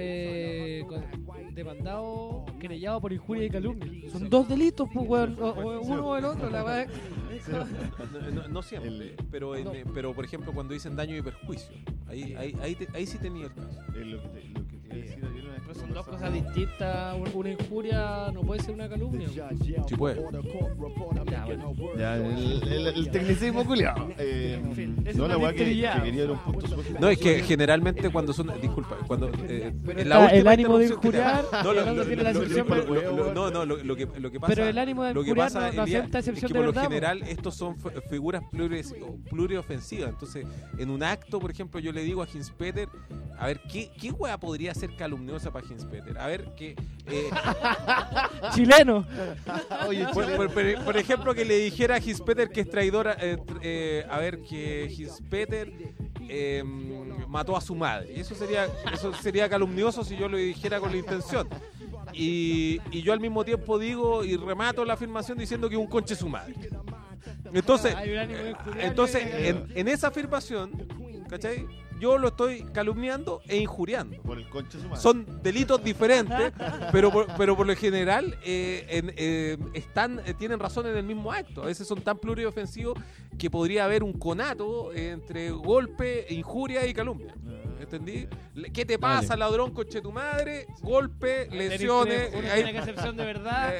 fue demandado, querellado por injuria y calumnia. Son dos delitos, pues, weón, o, o uno o el otro. La weá. No, no, no siempre, pero, en, no. pero por ejemplo, cuando dicen daño y perjuicio, Ahí, ahí, ahí, te- ahí sí tenía el caso. Eh, lo que te, lo que quería decir ayer una vez Pero que son dos conversamos- cosas distintas. Un- Una injuria no puede ser una calumnia. Sí puede. Ya, bueno. Ya, el, el, el tecnicismo culiado. Eh, En fin, es no, una la weá que, que trillada. quería dar un punto súper No, es que importante. generalmente cuando son... Disculpa, cuando... Eh, Pero en está la última el ánimo de interrupción que te- injuriar, No, y lo- el otro lo- tiene la lo- excepción lo- de- lo- lo- No, no, lo, lo que, lo que pasa... Pero el ánimo de lo que injuriar pasa, no- no Elías, acepta es excepción que de por lo verdad, po. general estos son f- figuras pluris- pluriofensivas. Entonces, en un acto, por ejemplo, yo le digo a Hinspeter, a ver, ¿qué, qué hueá podría ser calumniosa para Hinspeter? A ver, que... eh, Chileno. Oye, por, Chile, por- por- por ejemplo, que le dijera a Hinspeter que es traidora, eh, tr- eh, a ver, que Hinspeter eh, mató a su madre. Eso sería, eso sería calumnioso si yo lo dijera con la intención. Y, y yo al mismo tiempo digo y remato la afirmación diciendo que es un conche su madre. Entonces, Hay un ánimo de injuriar entonces que- en, en esa afirmación, ¿cachai? Yo lo estoy calumniando e injuriando. por el conche su madre. Son delitos diferentes, pero por, pero por lo general eh, en- eh, están eh, tienen razón en el mismo acto. A veces son tan pluriofensivos que podría haber un conato entre golpe, injuria y calumnia. ¿Entendí? Le- ¿Qué te pasa, Dale. ladrón, conche tu madre? Golpe, Tenés lesiones. que- Uno ahí- tiene que excepción de verdad.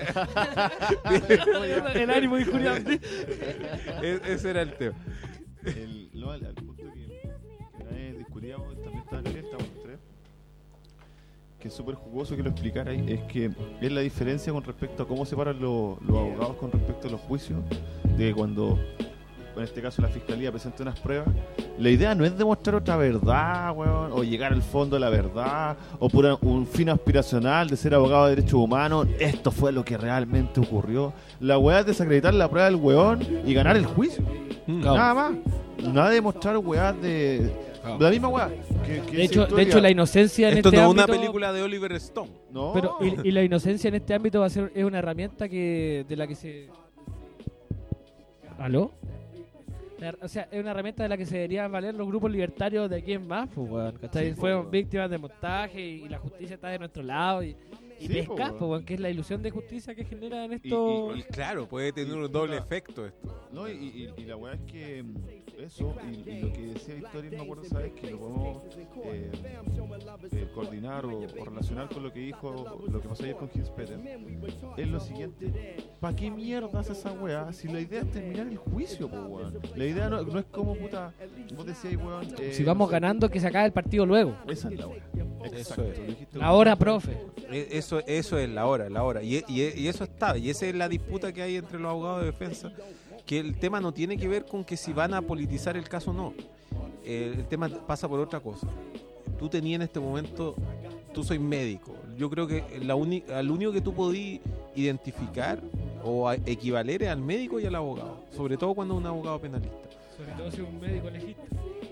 Eh, El ánimo de injuriar. e- ese era el tema. El, no, al, al punto que, que una vez discutíamos, también estaba en estábamos los tres, que es súper jugoso que lo explicara ahí, es que es la diferencia con respecto a cómo se paran los, los abogados con respecto a los juicios, de cuando, en este caso la fiscalía presenta unas pruebas, la idea no es demostrar otra verdad, weón, o llegar al fondo de la verdad, o por un fin aspiracional de ser abogado de derechos humanos, esto fue lo que realmente ocurrió. La weá es desacreditar la prueba del weón y ganar el juicio. Nada más. Nada de mostrar weas de. La misma wea. Que, que De esa hecho, de historia- hecho, la inocencia en Esto este no es una ámbito. película de Oliver Stone. No. Pero, y, y la inocencia en este ámbito va a ser es una herramienta que de la que se. ¿Aló? La- O sea, es una herramienta de la que se deberían valer los grupos libertarios de aquí en más, pues, weón, ¿cachai? Sí, Fueron pues, víctimas de montaje y, y la justicia está de nuestro lado. Y, y Sí, pescas, pues, pues, weón. weón, que es la ilusión de justicia que generan Y- estos. Y claro, puede tener Y- un doble puta. efecto esto. No, y, y- y la weá es que mm, eso, y, y lo que decía Victoria, no me acuerdo, ¿sabes? Que lo podemos eh, eh, coordinar o, o relacionar con lo que dijo, lo que pasó ayer con Hinspeter. Es lo siguiente: ¿para qué mierda hace esa weá? Si la idea es terminar el juicio, pues weón. La idea no, no es como puta. Vos decías, weón. eh, Si vamos no sé, ganando, que se acabe el partido luego. Esa es la weá. Eso Exacto, es. lo dijiste La con- hora, profe. E- Eso, eso es la hora, la hora. Y, y, y eso está, y esa es la disputa que hay entre los abogados de defensa, que el tema no tiene que ver con que si van a politizar el caso o no. Eh, el tema pasa por otra cosa. Tú tenías en este momento, tú soy médico. Yo creo que la uni- al único que tú podías identificar o a- equivaler es al médico y al abogado, sobre todo cuando es un abogado penalista. Sobre todo si un médico legítimo.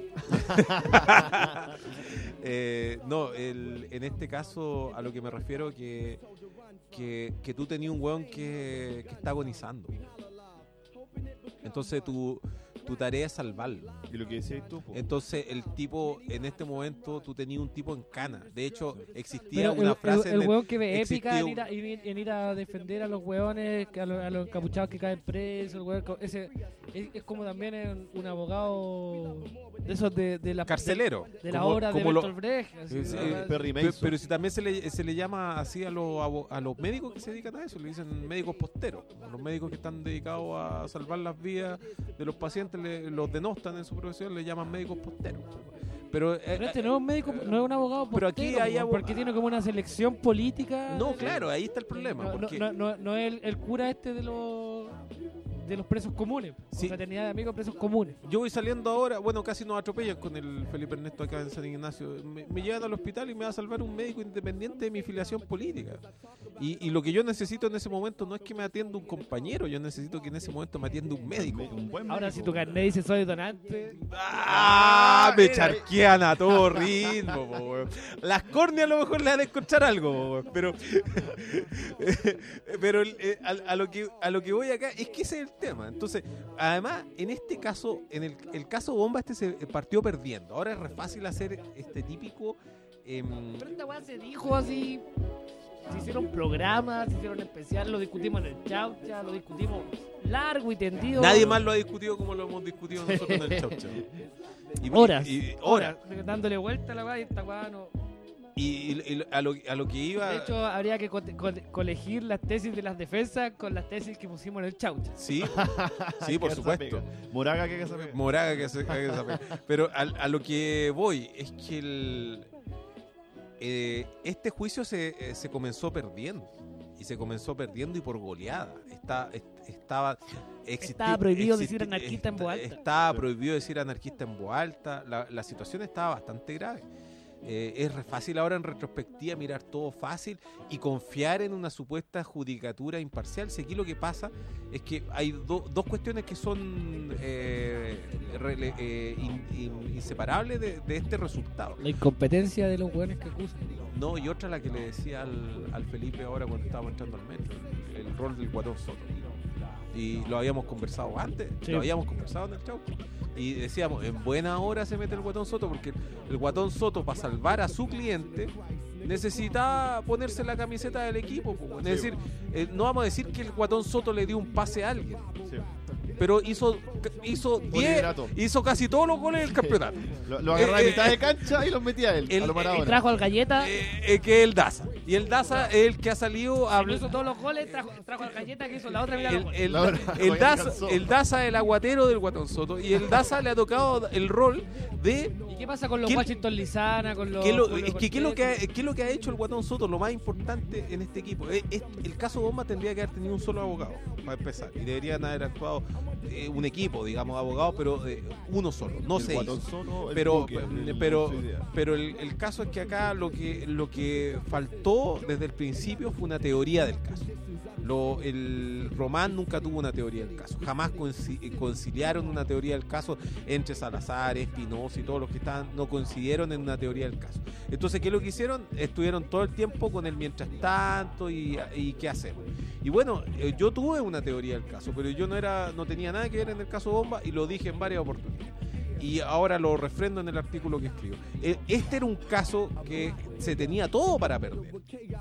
Eh, no, el- en este caso a lo que me refiero que que, que tú tenías un weón que, que está agonizando. Entonces tu, tu tarea es salvarlo. Y lo que decías tú, po. Entonces el tipo, en este momento tú tenías un tipo en cana. De hecho, existía Pero una el, frase el, en el weón que ve existía épica en un- ir, a, en- en ir a defender a los weones, que a, los, a los encapuchados que caen presos, el weón co- ese, es, es como también un, un abogado de esos de, de la carcelero. de, de la como- obra de como lo- Bertolt Brecht. así, Sí, una eh, weá- Perry Pero, Mason. pero si también se le, se le llama así a los, abo- a los médicos que se dedican a eso, le dicen médicos posteros. Los médicos que están dedicados a salvar las vidas de los pacientes, le- los denostan en su profesión, le llaman médicos posteros. Pero, eh, Pero este no es un médico, no es un abogado Pero aquí postero, hay weón, abo- porque tiene como una selección política. no, claro, ahí está el No, problema. no, Porque no, no, no es el, el cura este de los de los presos comunes, Sí. fraternidad de amigos presos comunes. yo voy saliendo ahora, bueno, casi nos atropellan con el Felipe Ernesto acá en San Ignacio. Me, me llevan al hospital y me va a salvar un médico independiente de mi filiación política. Y, y lo que yo necesito en ese momento no es que me atienda un compañero, yo necesito que en ese momento me atienda un médico. Un buen Ahora médico. si tu carnet dice soy donante, ¡Ah! Me charquean a todo ritmo, po, weón. Las córneas a lo mejor le van a escuchar algo, po, weón, pero pero eh, a, a lo que a lo que voy acá es que ese es el tema. Entonces, además, en este caso, en el, el caso Bomba, este se partió perdiendo. Ahora es re fácil hacer este típico em, pero esta weá se dijo así, se hicieron programas, se hicieron especiales, lo discutimos en el Chaucha, lo discutimos largo y tendido. Nadie más lo ha discutido como lo hemos discutido nosotros en el Chau Chau. Y, Horas. Y, y, horas. Horas, dándole vuelta a la weá y esta weá no. Y, y- y a, lo, a lo que iba. De hecho, habría que co- co- colegir las tesis de las defensas con las tesis que pusimos en el chaucha. Sí, sí, por supuesto. Moraga que se pega. Moraga que se, que se pega. Pero a, a lo que voy es que el, eh, este juicio se, eh, se comenzó perdiendo. Y se comenzó perdiendo y por goleada. Está, est- estaba, existi- Estaba prohibido existi- decir anarquista en voz alta. Estaba prohibido decir anarquista en voz alta. La, la situación estaba bastante grave. Eh, es re fácil ahora en retrospectiva mirar todo fácil y confiar en una supuesta judicatura imparcial. Si aquí lo que pasa es que hay do- dos cuestiones que son eh, rele- eh, in- in- inseparables de, de este resultado. La incompetencia de los weones que acusan. No, y otra la que le decía al, al Felipe ahora cuando estábamos entrando al metro, el, el rol del Guatón Soto. Y lo habíamos conversado antes, Sí. lo habíamos conversado en el show. Y decíamos, en buena hora se mete el Guatón Soto, porque el Guatón Soto, para salvar a su cliente, necesitaba ponerse la camiseta del equipo. Po. Es decir, eh, no vamos a decir que el Guatón Soto le dio un pase a alguien, Sí. pero hizo hizo diez, liderato. hizo casi todos los goles del campeonato. Lo, lo agarraba Eh, a mitad eh, de cancha y los metía él. el- a lo el- Maradona. Y trajo al Galleta. Eh, eh, que es el Daza. Y el Daza es el que ha salido a Hizo todos los goles, trajo, trajo al Galleta que hizo la otra mitad de el, los goles. el, La hora- el todavía Daza, alcanzó. el Daza el aguatero del Guatón Soto. Y el Daza le ha tocado el rol de. ¿Y qué pasa con los ¿Qué- Washington Lizana, con los... ¿Qué, lo- con los es que, ¿qué es lo que ha, Cortés? qué es lo que ha hecho el Guatón Soto? Lo más importante en este equipo. Es, es- el caso Bomba tendría que haber tenido un solo abogado, para empezar. Y deberían haber actuado eh, un equipo, digamos, abogados, pero eh, uno solo. No El se Guatón hizo. Soto, el Pero, Duque, el- pero, su idea. pero el, el caso es que acá lo que, lo que faltó desde el principio fue una teoría del caso. Lo, el Román nunca tuvo una teoría del caso. Jamás conci- conciliaron una teoría del caso entre Salazar, Espinosa y todos los que estaban, no coincidieron en una teoría del caso. Entonces, ¿qué es lo que hicieron? Estuvieron todo el tiempo con el mientras tanto y, y qué hacemos. Y bueno, eh, yo tuve una teoría del caso, pero yo no era, no tenía nada que ver en el caso Bomba y lo dije en varias oportunidades. Y ahora lo refrendo en el artículo que escribo. Eh, Este era un caso que se tenía todo para perder.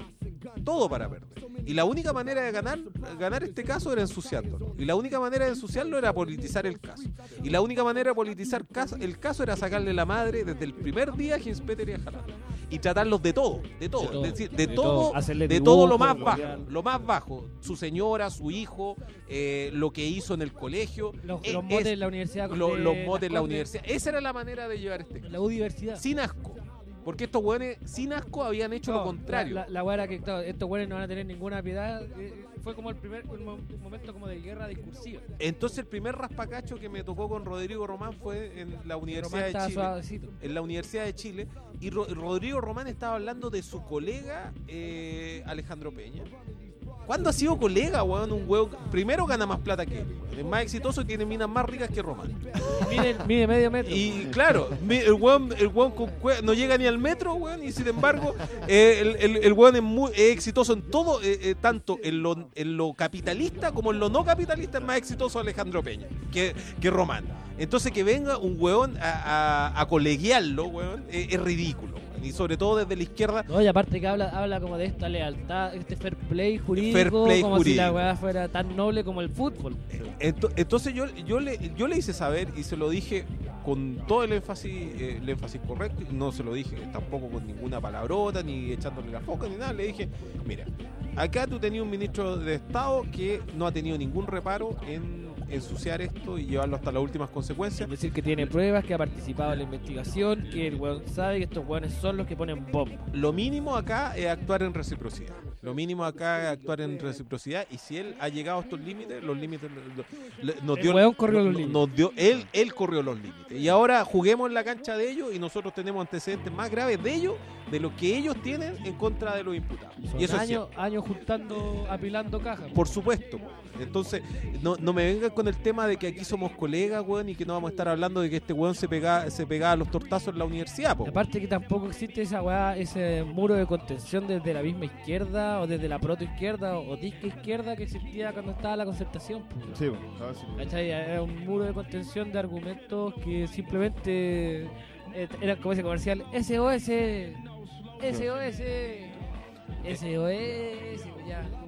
Todo para perder. Y la única manera de ganar, ganar este caso era ensuciándolo. Y la única manera de ensuciarlo era politizar el caso. Y la única manera de politizar caso- el caso era sacarle la madre desde el primer día a Ginspeter y a Jalapa. Y tratarlos de todo, de todo. De todo, Es decir, de, de todo, todo. Hacerle de todo lo dibujos, más bajo. bloquear. Lo más bajo. Su señora, su hijo, eh, lo que hizo en el colegio. Los, Eh, los motes es- en la universidad. lo- de los Las motes en la Condes, universidad. Esa era la manera de llevar este caso. La universidad. Sin asco. Porque estos hueones sin asco habían hecho lo No, contrario. La, la, la weá era que claro, estos güeyes no van a tener ninguna piedad. eh, fue como el primer un, mo- un momento como de guerra discursiva. Entonces el primer raspacacho que me tocó con Rodrigo Román fue en la Universidad Román de estaba Chile. suavecito. En la Universidad de Chile. Y Ro- Rodrigo Román estaba hablando de su colega eh, Alejandro Peña. ¿Cuándo ha sido colega, weón? Un weón. Primero gana más plata que él. Es más exitoso y tiene minas más ricas que Román. Mide, mide medio metro. Y claro, mi- el weón, el weón con cue- no llega ni al metro, weón, y sin embargo, eh, el, el, el weón es muy es exitoso en todo, eh, eh, tanto en lo, en lo capitalista como en lo no capitalista, es más exitoso Alejandro Peña que, que Román. Entonces que venga un weón a, a, a colegiarlo, weón, eh, es ridículo. Weón. Y sobre todo desde la izquierda, No, y aparte que habla, habla como de esta lealtad, este fair play jurídico, Fair play como si la jurídico. weá fuera tan noble como el fútbol. Ento- entonces yo, yo, le, yo le hice saber y se lo dije con todo el énfasis, eh, el énfasis correcto, y no se lo dije tampoco con ninguna palabrota, ni echándole la foca, ni nada. Le dije, mira, acá tú tenías un ministro de Estado que no ha tenido ningún reparo en ensuciar esto y llevarlo hasta las últimas consecuencias. Es decir, que tiene pruebas, que ha participado en la investigación, que el weón sabe que estos weones son los que ponen bomba. Lo mínimo acá es actuar en reciprocidad. Lo mínimo acá es actuar en reciprocidad, y si él ha llegado a estos límites, los límites lo- lo- nos El dio, weón corrió los nos- límites. nos dio él, él corrió los límites. Y ahora juguemos en la cancha de ellos, y nosotros tenemos antecedentes más graves de ellos, de lo que ellos tienen en contra de los imputados. Son Y eso es años, cierto. años juntando, apilando cajas. Por supuesto. Entonces, no, no me vengan con el tema de que aquí somos colegas, weón, y que no vamos a estar hablando de que este weón se pega, se pegaba a los tortazos en la universidad, po. Aparte que tampoco existe esa weá, ese muro de contención desde la misma izquierda o desde la protoizquierda o disque izquierda que existía cuando estaba la concertación. pues. Sí, bueno, a ver si- ¿Cachai? Era un muro de contención de argumentos que simplemente eh, eran como ese comercial S O S, S O S, S O S, ya.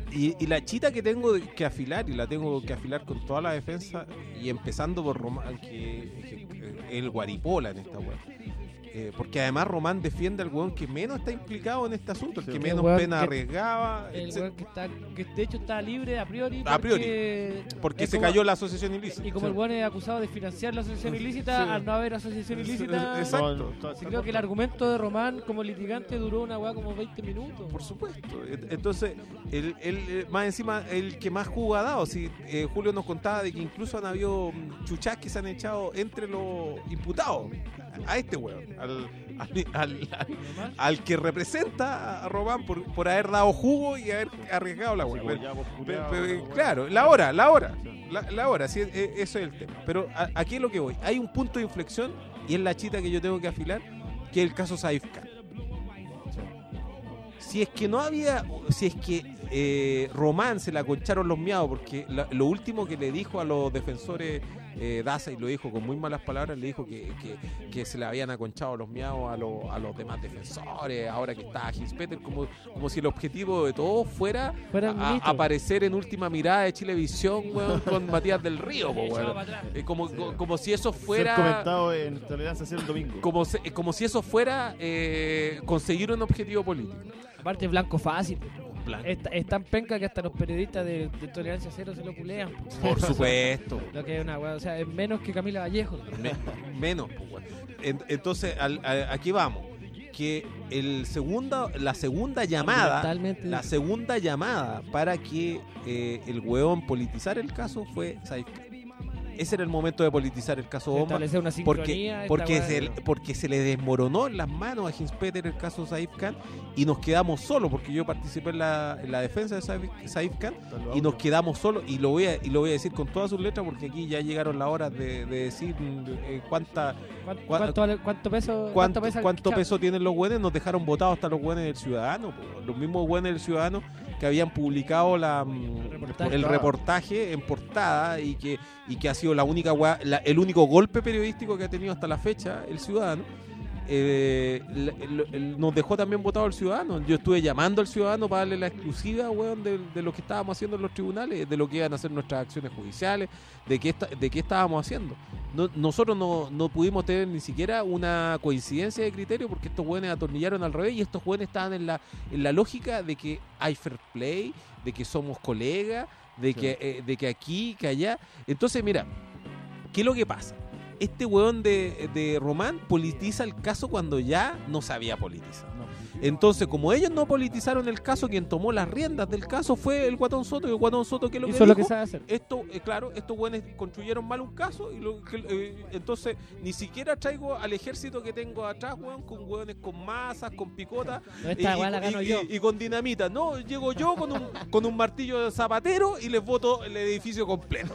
Y, y la chita que tengo que afilar, y la tengo que afilar con toda la defensa, y empezando por Román, que, que el guaripola en esta weá. Eh, porque además Román defiende al weón que menos está implicado en este asunto, el Sí. que El menos weón pena que- arriesgaba, El etcétera. weón que está, que de hecho está libre a priori. A priori, porque- porque es se como- cayó la asociación ilícita. Y como el weón es acusado de financiar la asociación ilícita, Sí. al no haber asociación ilícita. Exacto. No, está- Sí, está creo que el argumento de Román como litigante duró una weá como veinte minutos. Por supuesto. Entonces, el, el, el- más encima, el que más jugo ha dado. Si eh, Julio nos contaba de que incluso han habido mm, chuchas que se han echado entre los imputados a este weón, al, al, al, al- al que representa a Román por, por haber dado jugo y haber arriesgado la weón. Sí, ya, pues, Pero- culiao, pero, weón. claro, la hora, la hora. La, la hora, sí, eh, eso es el tema. Pero a- aquí es lo que voy. Hay un punto de inflexión y es la chita que yo tengo que afilar, que es el caso Saif Khan. Si es que no había, si es que eh, Román se la concharon los miados, porque la- lo último que le dijo a los defensores, eh, Daza, y lo dijo con muy malas palabras, le dijo que, que, que se le habían aconchado los miados a, los a los demás defensores, ahora que está Hinspeter, como, como si el objetivo de todo fuera Fuera el a- ministro. aparecer en Última Mirada de Chilevisión, weón, con Matías del Río, po, Echado weón. para atrás. Eh, como, co- como si eso Ser fuera... comentado en Tolerancia Cero el domingo. Como, se- eh, como si eso fuera eh, conseguir un objetivo político. Aparte, blanco fácil. Blanco. Es, es tan penca que hasta los periodistas de, de Tolerancia Cero se lo pulean. Por supuesto. Lo que es una weá, o sea, es menos que Camila Vallejo. Me- menos, pues, weón. En- Entonces, al- a- aquí vamos. Que el segunda, la segunda llamada, Ambientalmente- la segunda llamada para que eh, el hueón politizara el caso fue Saif Khan. Ese era el momento de politizar el caso Bomba. Establecer una Porque, sincronía. esta porque, weá se, de- porque se le desmoronó en las manos a Hinspeter el caso Saif Khan y nos quedamos solos, porque yo participé en la, en la defensa de Saif, Saif Khan y nos quedamos solos, y lo voy a, y lo voy a decir con todas sus letras, porque aquí ya llegaron las horas de, de decir eh, cuánta ¿Cuánto, cua- cuánto, vale- cuánto peso, cuánto, pesa el cuánto chavo? peso tienen los güenes. Nos dejaron votados hasta los güenes del Ciudadano, po. Los mismos güenes del Ciudadano que habían publicado la, mm, reportaje. el reportaje en portada y que, y que ha sido la única gua- la- el único golpe periodístico que ha tenido hasta la fecha el Ciudadano. Eh, el- el- el- nos dejó también votado el Ciudadano. Yo estuve llamando al Ciudadano para darle la exclusiva, weón, de, de lo que estábamos haciendo en los tribunales, de lo que iban a hacer nuestras acciones judiciales, de qué, esta- de qué estábamos haciendo. No- nosotros no, no pudimos tener ni siquiera una coincidencia de criterio, porque estos jóvenes atornillaron al revés y estos jóvenes estaban en la, en la lógica de que hay fair play, de que somos colegas, de, Sí. que, eh, de que aquí, que allá. Entonces, mira, ¿qué es lo que pasa? Este weón de, de Román politiza el caso cuando ya no se había politizado. Entonces, como ellos no politizaron el caso, quien tomó las riendas del caso fue el Guatón Soto. Y el Guatón Soto, ¿qué es lo que Eso es lo que dijo? sabe hacer. Esto, eh, claro, estos güeyes construyeron mal un caso y lo, que, eh, entonces ni siquiera traigo al ejército que tengo atrás, weón, con hueones con masas, con picotas No, esta y, weá la y- gano y- yo. y con dinamita. No, llego yo con un, con un martillo de zapatero y les boto el edificio completo.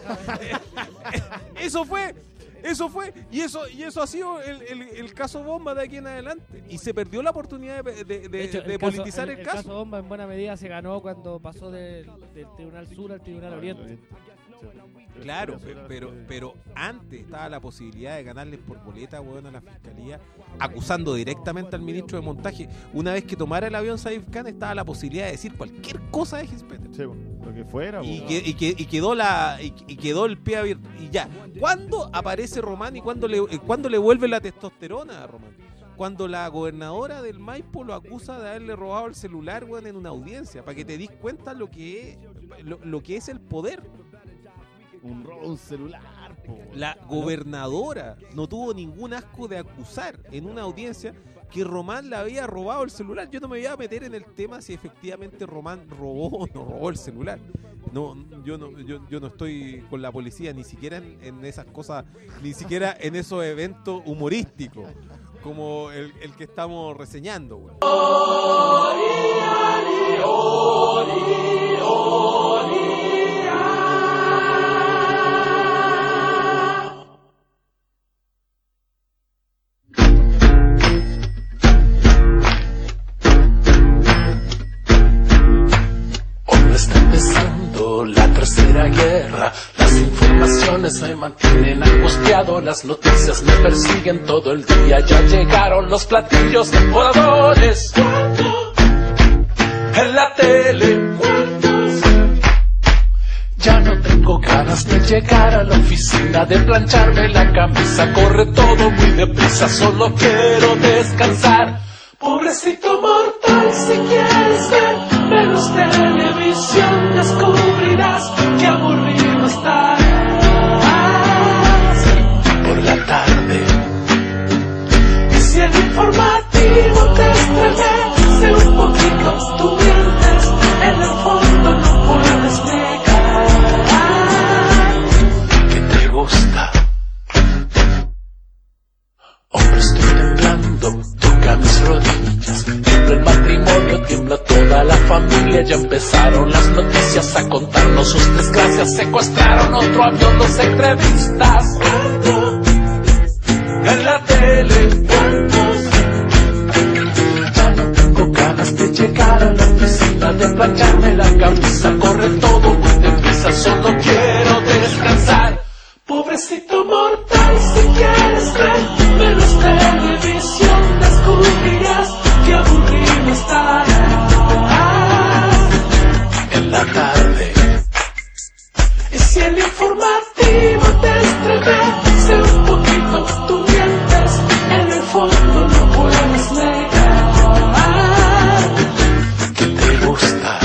Eso fue. Eso fue, y eso y eso ha sido el, el, el caso Bomba de aquí en adelante. Y se perdió la oportunidad de, de- de- De hecho, de el caso- politizar el, el caso. caso Bomba en buena medida se ganó cuando pasó del, del Tribunal Sur al Tribunal Oriente. Claro, pe- pero pero antes estaba la posibilidad de ganarles por boleta, weón, a la fiscalía, acusando directamente al ministro de montaje. Una vez que tomara el avión Saif Khan, estaba la posibilidad de decir cualquier cosa de Hinspeter. Sí, po, lo que fuera. Y, po. que- y que- y quedó la y, y quedó el pie abierto. Y ya, ¿cuándo aparece Román y cuándo le, eh, cuándo le vuelve la testosterona a Román? Cuando la gobernadora del Maipo lo acusa de haberle robado el celular, weón, en una audiencia, para que te des cuenta lo que es, lo, lo que es el poder. Un robo, un celular, po. La gobernadora no tuvo ningún asco de acusar en una audiencia que Román le había robado el celular. Yo no me voy a meter en el tema si efectivamente Román robó o no robó el celular. No, yo no, yo, yo no estoy con la policía ni siquiera en, en esas cosas, ni siquiera en esos eventos humorísticos como el, el que estamos reseñando, güey. Hoy está empezando la tercera guerra. Las informaciones me mantienen angustiado. Las noticias me persiguen todo el día. Ya llegaron los platillos voladores. En la tele. tengo ganas de llegar a la oficina, de plancharme la camisa, corre todo muy deprisa, solo quiero descansar. Pobrecito mortal, si quieres ver menos televisión, descubrirás que aburrido estarás. Por la tarde, y si el informativo te estremece un poquito, tú mientes, en el fondo no puedes negar que te gusta. Hombre, estoy temblando, toca mis rodillas, tiembla el matrimonio, tiembla toda la familia. Ya empezaron las noticias a contarnos sus desgracias, secuestraron otro avión, los entrevistas en la tele. Ya no tengo ganas de llegar a la oficina, de plancharme la camisa, corre todo muy deprisa, solo quiero descansar. Pobrecito mortal, si quieres ver menos televisión, descubrirás que aburrido estarás. En la tarde, y si el informativo te estremece un poquito, tú mientes, en el fondo no puedes negar que te gusta.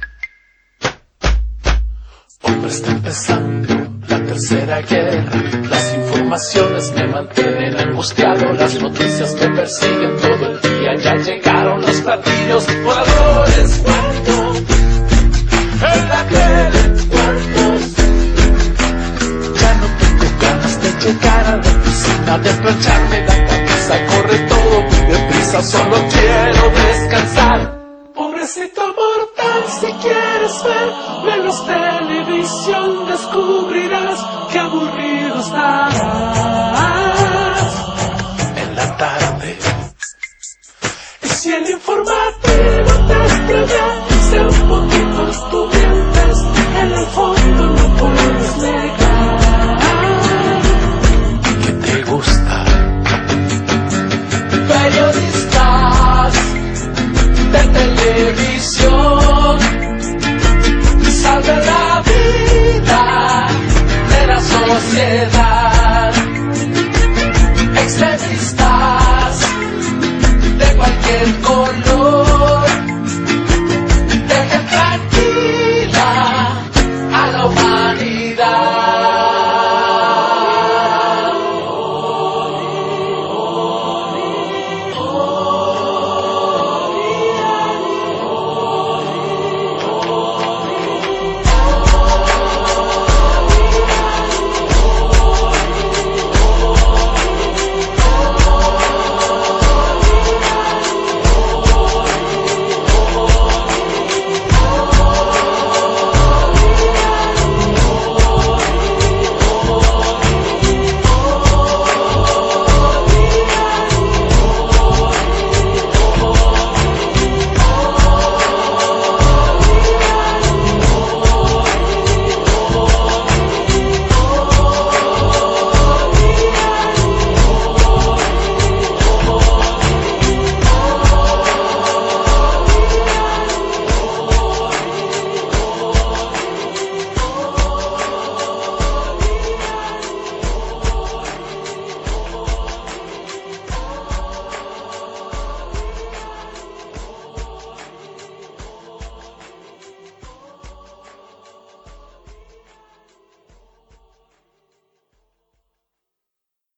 Hombre, está empezando la tercera guerra, las informaciones me mantienen angustiado, las noticias me persiguen todo el día, ya llegaron los platillos voladores. ¿Cuánto? En la tele, ¿cuántos? Ya no tengo ganas de llegar a la oficina, de plancharme la camisa, corre todo muy deprisa, solo quiero descansar. Pobrecito mortal, si quieres ver menos televisión, descubrirás que aburrido estarás. En la tarde, y si el informativo te estremece un poquito, tú mientes, en el fondo no puedes negar que te gusta. Periodistas de televisión, salve la vida de la sociedad. Extremistas de cualquier color,